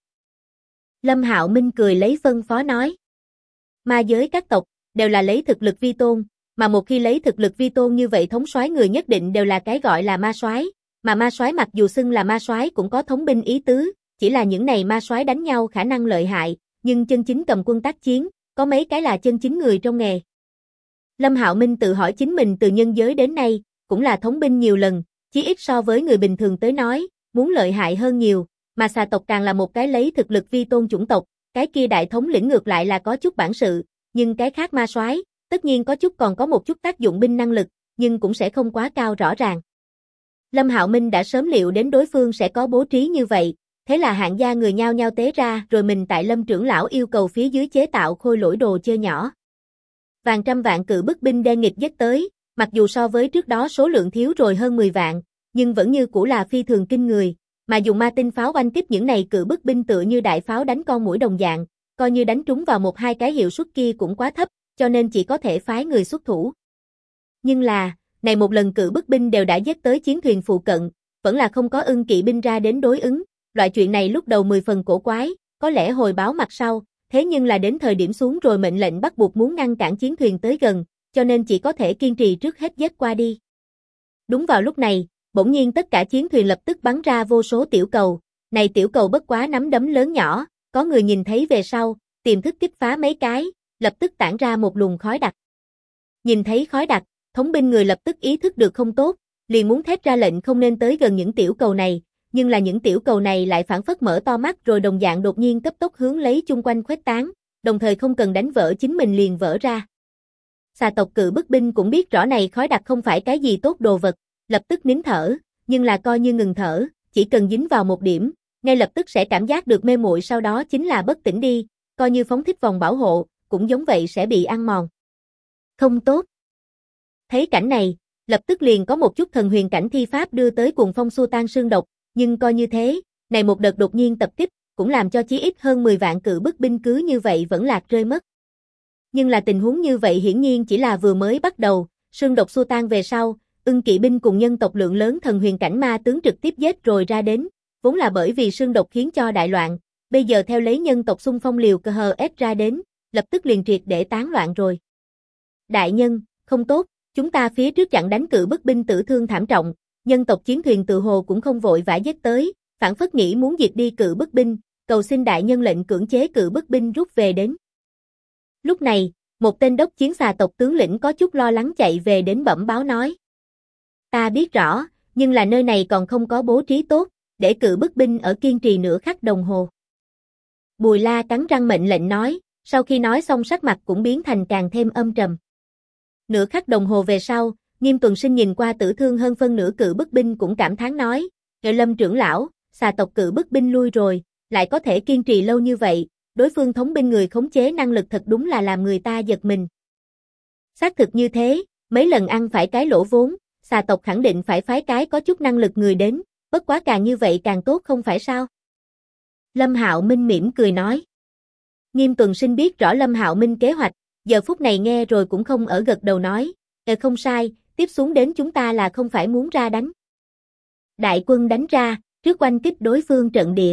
Lâm Hạo Minh cười lấy phân phó nói. Ma giới các tộc, đều là lấy thực lực vi tôn, mà một khi lấy thực lực vi tôn như vậy thống soái người nhất định đều là cái gọi là ma soái, mà ma soái mặc dù xưng là ma soái cũng có thống binh ý tứ, chỉ là những này ma soái đánh nhau khả năng lợi hại, nhưng chân chính cầm quân tác chiến, có mấy cái là chân chính người trong nghề. Lâm Hạo Minh tự hỏi chính mình từ nhân giới đến nay, cũng là thống binh nhiều lần, chí ít so với người bình thường tới nói, muốn lợi hại hơn nhiều, mà xà tộc càng là một cái lấy thực lực vi tôn chủng tộc, cái kia đại thống lĩnh ngược lại là có chút bản sự, nhưng cái khác ma soái, tất nhiên có chút còn có một chút tác dụng binh năng lực, nhưng cũng sẽ không quá cao rõ ràng. Lâm Hạo Minh đã sớm liệu đến đối phương sẽ có bố trí như vậy, thế là hạng gia người nhao nhao tế ra rồi mình tại Lâm trưởng lão yêu cầu phía dưới chế tạo khôi lỗi đồ chơi nhỏ. Vàng trăm vạn cự bức binh đen nghịch giết tới, mặc dù so với trước đó số lượng thiếu rồi hơn 10 vạn, nhưng vẫn như cũ là phi thường kinh người, mà dùng ma tinh pháo oanh kích những này cự bức binh tựa như đại pháo đánh con muỗi đồng dạng, coi như đánh trúng vào một hai cái hiệu suất kia cũng quá thấp, cho nên chỉ có thể phái người xuất thủ. Nhưng là, này một lần cự bức binh đều đã giết tới chiến thuyền phụ cận, vẫn là không có ưng kỵ binh ra đến đối ứng, loại chuyện này lúc đầu 10 phần cổ quái, có lẽ hồi báo mặt sau, thế nhưng là đến thời điểm xuống rồi mệnh lệnh bắt buộc muốn ngăn cản chiến thuyền tới gần, cho nên chỉ có thể kiên trì trước hết giết qua đi. Đúng vào lúc này, bỗng nhiên tất cả chiến thuyền lập tức bắn ra vô số tiểu cầu, này tiểu cầu bất quá nắm đấm lớn nhỏ, có người nhìn thấy về sau, tiềm thức kích phá mấy cái, lập tức tản ra một luồng khói đặc. Nhìn thấy khói đặc, thống binh người lập tức ý thức được không tốt, liền muốn thét ra lệnh không nên tới gần những tiểu cầu này, nhưng là những tiểu cầu này lại phảng phất mở to mắt rồi đồng dạng đột nhiên cấp tốc hướng lấy chung quanh khuếch tán, đồng thời không cần đánh vỡ chính mình liền vỡ ra. Xà tộc cự bức binh cũng biết rõ này khói đặc không phải cái gì tốt đồ vật, lập tức nín thở, nhưng là coi như ngừng thở, chỉ cần dính vào một điểm, ngay lập tức sẽ cảm giác được mê muội sau đó chính là bất tỉnh đi, coi như phóng thích vòng bảo hộ, cũng giống vậy sẽ bị ăn mòn. Không tốt. Thấy cảnh này, lập tức liền có một chút thần huyền cảnh thi pháp đưa tới cuồng phong xua tan xương độc, nhưng coi như thế, này một đợt đột nhiên tập kích, cũng làm cho chí ít hơn 10 vạn cự bức binh cứ như vậy vẫn lạc rơi mất. Nhưng là tình huống như vậy hiển nhiên chỉ là vừa mới bắt đầu, xương độc xua tan về sau, ưng kỵ binh cùng nhân tộc lượng lớn thần huyền cảnh ma tướng trực tiếp giết rồi ra đến, vốn là bởi vì xương độc khiến cho đại loạn, bây giờ theo lấy nhân tộc xung phong liều cơ hờ ép ra đến, lập tức liền triệt để tán loạn rồi. Đại nhân, không tốt, chúng ta phía trước chặn đánh cự bức binh tử thương thảm trọng, nhân tộc chiến thuyền tự hồ cũng không vội vã giết tới, phản phất nghĩ muốn diệt đi cự bức binh, cầu xin đại nhân lệnh cưỡng chế cự bức binh rút về đến. Lúc này, một tên đốc chiến xà tộc tướng lĩnh có chút lo lắng chạy về đến bẩm báo nói. Ta biết rõ, nhưng là nơi này còn không có bố trí tốt, để cự bức binh ở kiên trì nửa khắc đồng hồ. Bùi La cắn răng mệnh lệnh nói, sau khi nói xong sắc mặt cũng biến thành càng thêm âm trầm. Nửa khắc đồng hồ về sau, Nghiêm Tuần Sinh nhìn qua tử thương hơn phân nửa cự bức binh cũng cảm thán nói, Lâm trưởng lão, xà tộc cự bức binh lui rồi, lại có thể kiên trì lâu như vậy, đối phương thống binh người khống chế năng lực thật đúng là làm người ta giật mình. Xác thực như thế, mấy lần ăn phải cái lỗ vốn, xà tộc khẳng định phải phái cái có chút năng lực người đến, bất quá càng như vậy càng tốt không phải sao? Lâm Hạo Minh mỉm cười nói. Nghiêm Tuần Sinh biết rõ Lâm Hạo Minh kế hoạch, giờ phút này nghe rồi cũng không ở gật đầu nói, không sai, tiếp xuống đến chúng ta là không phải muốn ra đánh. Đại quân đánh ra, trước oanh kích đối phương trận địa.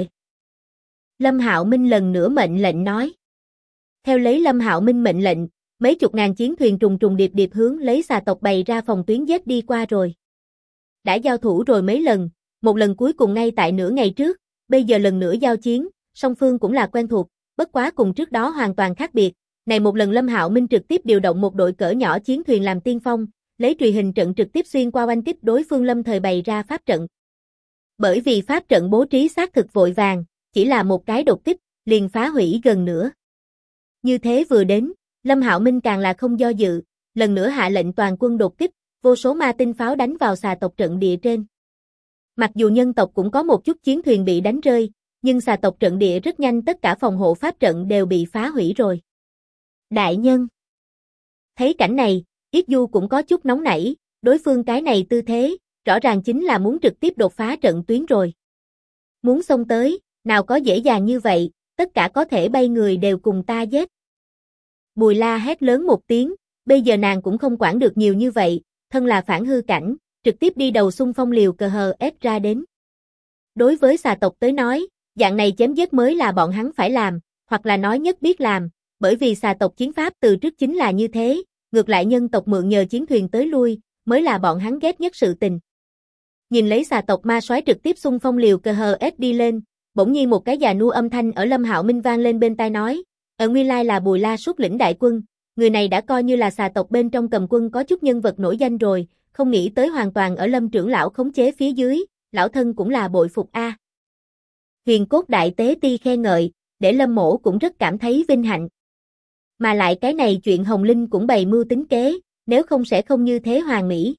Lâm Hạo Minh lần nữa mệnh lệnh nói. Theo lấy Lâm Hạo Minh mệnh lệnh, mấy chục ngàn chiến thuyền trùng trùng điệp điệp hướng lấy xà tộc bày ra phòng tuyến giết đi qua rồi. Đã giao thủ rồi mấy lần, một lần cuối cùng ngay tại nửa ngày trước, bây giờ lần nữa giao chiến, song phương cũng là quen thuộc, bất quá cùng trước đó hoàn toàn khác biệt. Này một lần Lâm Hạo Minh trực tiếp điều động một đội cỡ nhỏ chiến thuyền làm tiên phong, lấy trùy hình trận trực tiếp xuyên qua oanh kích đối phương lâm thời bày ra pháp trận. Bởi vì pháp trận bố trí xác thực vội vàng, chỉ là một cái đột kích, liền phá hủy gần nữa. Như thế vừa đến, Lâm Hạo Minh càng là không do dự, lần nữa hạ lệnh toàn quân đột kích, vô số ma tinh pháo đánh vào xà tộc trận địa trên. Mặc dù nhân tộc cũng có một chút chiến thuyền bị đánh rơi, nhưng xà tộc trận địa rất nhanh tất cả phòng hộ pháp trận đều bị phá hủy rồi. Đại nhân. Thấy cảnh này, Yết Du cũng có chút nóng nảy, đối phương cái này tư thế, rõ ràng chính là muốn trực tiếp đột phá trận tuyến rồi. Muốn xông tới, nào có dễ dàng như vậy, tất cả có thể bay người đều cùng ta giết. Bùi La hét lớn một tiếng, bây giờ nàng cũng không quản được nhiều như vậy, thân là phản hư cảnh, trực tiếp đi đầu xung phong liều cờ hờ ép ra đến. Đối với xà tộc tới nói, dạng này chém giết mới là bọn hắn phải làm, hoặc là nói nhất biết làm, bởi vì xà tộc chiến pháp từ trước chính là như thế, ngược lại nhân tộc mượn nhờ chiến thuyền tới lui, mới là bọn hắn ghét nhất sự tình. Nhìn lấy xà tộc ma soái trực tiếp xung phong liều cờ hờ ép đi lên, bỗng nhiên một cái già nua âm thanh ở Lâm Hạo Minh vang lên bên tai nói, nguyên lai là Bùi La xuất lĩnh đại quân, người này đã coi như là xà tộc bên trong cầm quân có chút nhân vật nổi danh rồi, không nghĩ tới hoàn toàn ở Lâm trưởng lão khống chế phía dưới, lão thân cũng là bội phục a. Huyền cốt đại tế ti khen ngợi, để Lâm Mỗ cũng rất cảm thấy vinh hạnh. Mà lại cái này chuyện Hồng Linh cũng bày mưu tính kế, nếu không sẽ không như thế hoàn mỹ.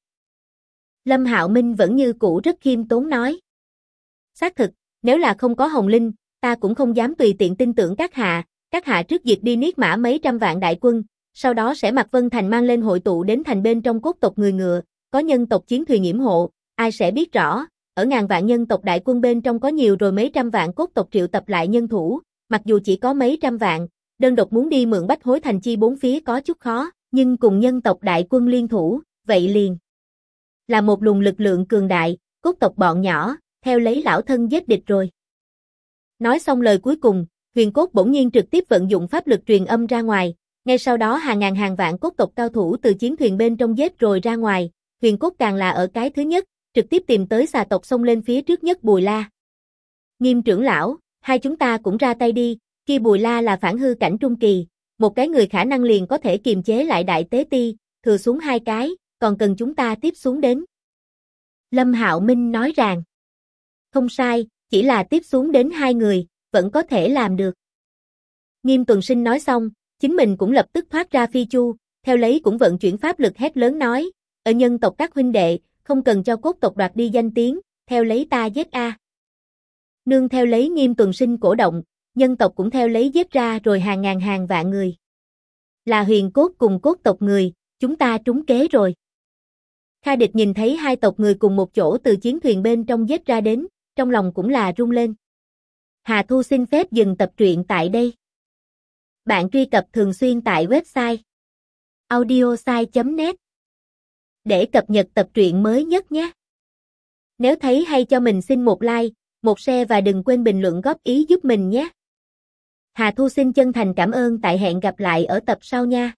Lâm Hạo Minh vẫn như cũ rất khiêm tốn nói. Xác thực, nếu là không có Hồng Linh, ta cũng không dám tùy tiện tin tưởng các hạ trước diệt đi niết mã mấy trăm vạn đại quân, sau đó sẽ mặc Vân Thành mang lên hội tụ đến thành bên trong cốt tộc người ngựa, có nhân tộc chiến thuyền yểm hộ, ai sẽ biết rõ, ở ngàn vạn nhân tộc đại quân bên trong có nhiều rồi mấy trăm vạn cốt tộc triệu tập lại nhân thủ, mặc dù chỉ có mấy trăm vạn, đơn độc muốn đi mượn Bách Hối Thành chi bốn phía có chút khó, nhưng cùng nhân tộc đại quân liên thủ, vậy liền là một luồng lực lượng cường đại, cốt tộc bọn nhỏ, theo lấy lão thân giết địch rồi. Nói xong lời cuối cùng, Huyền Cốt bỗng nhiên trực tiếp vận dụng pháp lực truyền âm ra ngoài, ngay sau đó hàng ngàn hàng vạn cốt tộc cao thủ từ chiến thuyền bên trong giết rồi ra ngoài, Huyền Cốt càng là ở cái thứ nhất, trực tiếp tìm tới xà tộc xông lên phía trước nhất Bùi La. Nghiêm trưởng lão, hai chúng ta cũng ra tay đi, kia Bùi La là phản hư cảnh trung kỳ, một cái người khả năng liền có thể kiềm chế lại đại tế ti, thừa xuống hai cái, còn cần chúng ta tiếp xuống đến. Lâm Hạo Minh nói rằng, Không sai, chỉ là tiếp xuống đến 2 người, vẫn có thể làm được. Nghiêm Tuần Sinh nói xong, chính mình cũng lập tức thoát ra phi chu, theo lấy cũng vận chuyển pháp lực hét lớn nói, ở nhân tộc các huynh đệ, không cần cho cốt tộc đoạt đi danh tiếng, theo lấy ta giết a. Nương theo lấy Nghiêm Tuần Sinh cổ động, nhân tộc cũng theo lấy giết ra rồi hàng ngàn hàng vạn người. Là huyền cốt cùng cốt tộc người, chúng ta trúng kế rồi. Kha Địch nhìn thấy hai tộc người cùng một chỗ từ chiến thuyền bên trong giết ra đến, trong lòng cũng là rung lên. Hà Thu xin phép dừng tập truyện tại đây. Bạn truy cập thường xuyên tại website audiosai.net để cập nhật tập truyện mới nhất nhé. Nếu thấy hay cho mình xin một like, một share và đừng quên bình luận góp ý giúp mình nhé. Hà Thu xin chân thành cảm ơn, tại hẹn gặp lại ở tập sau nha.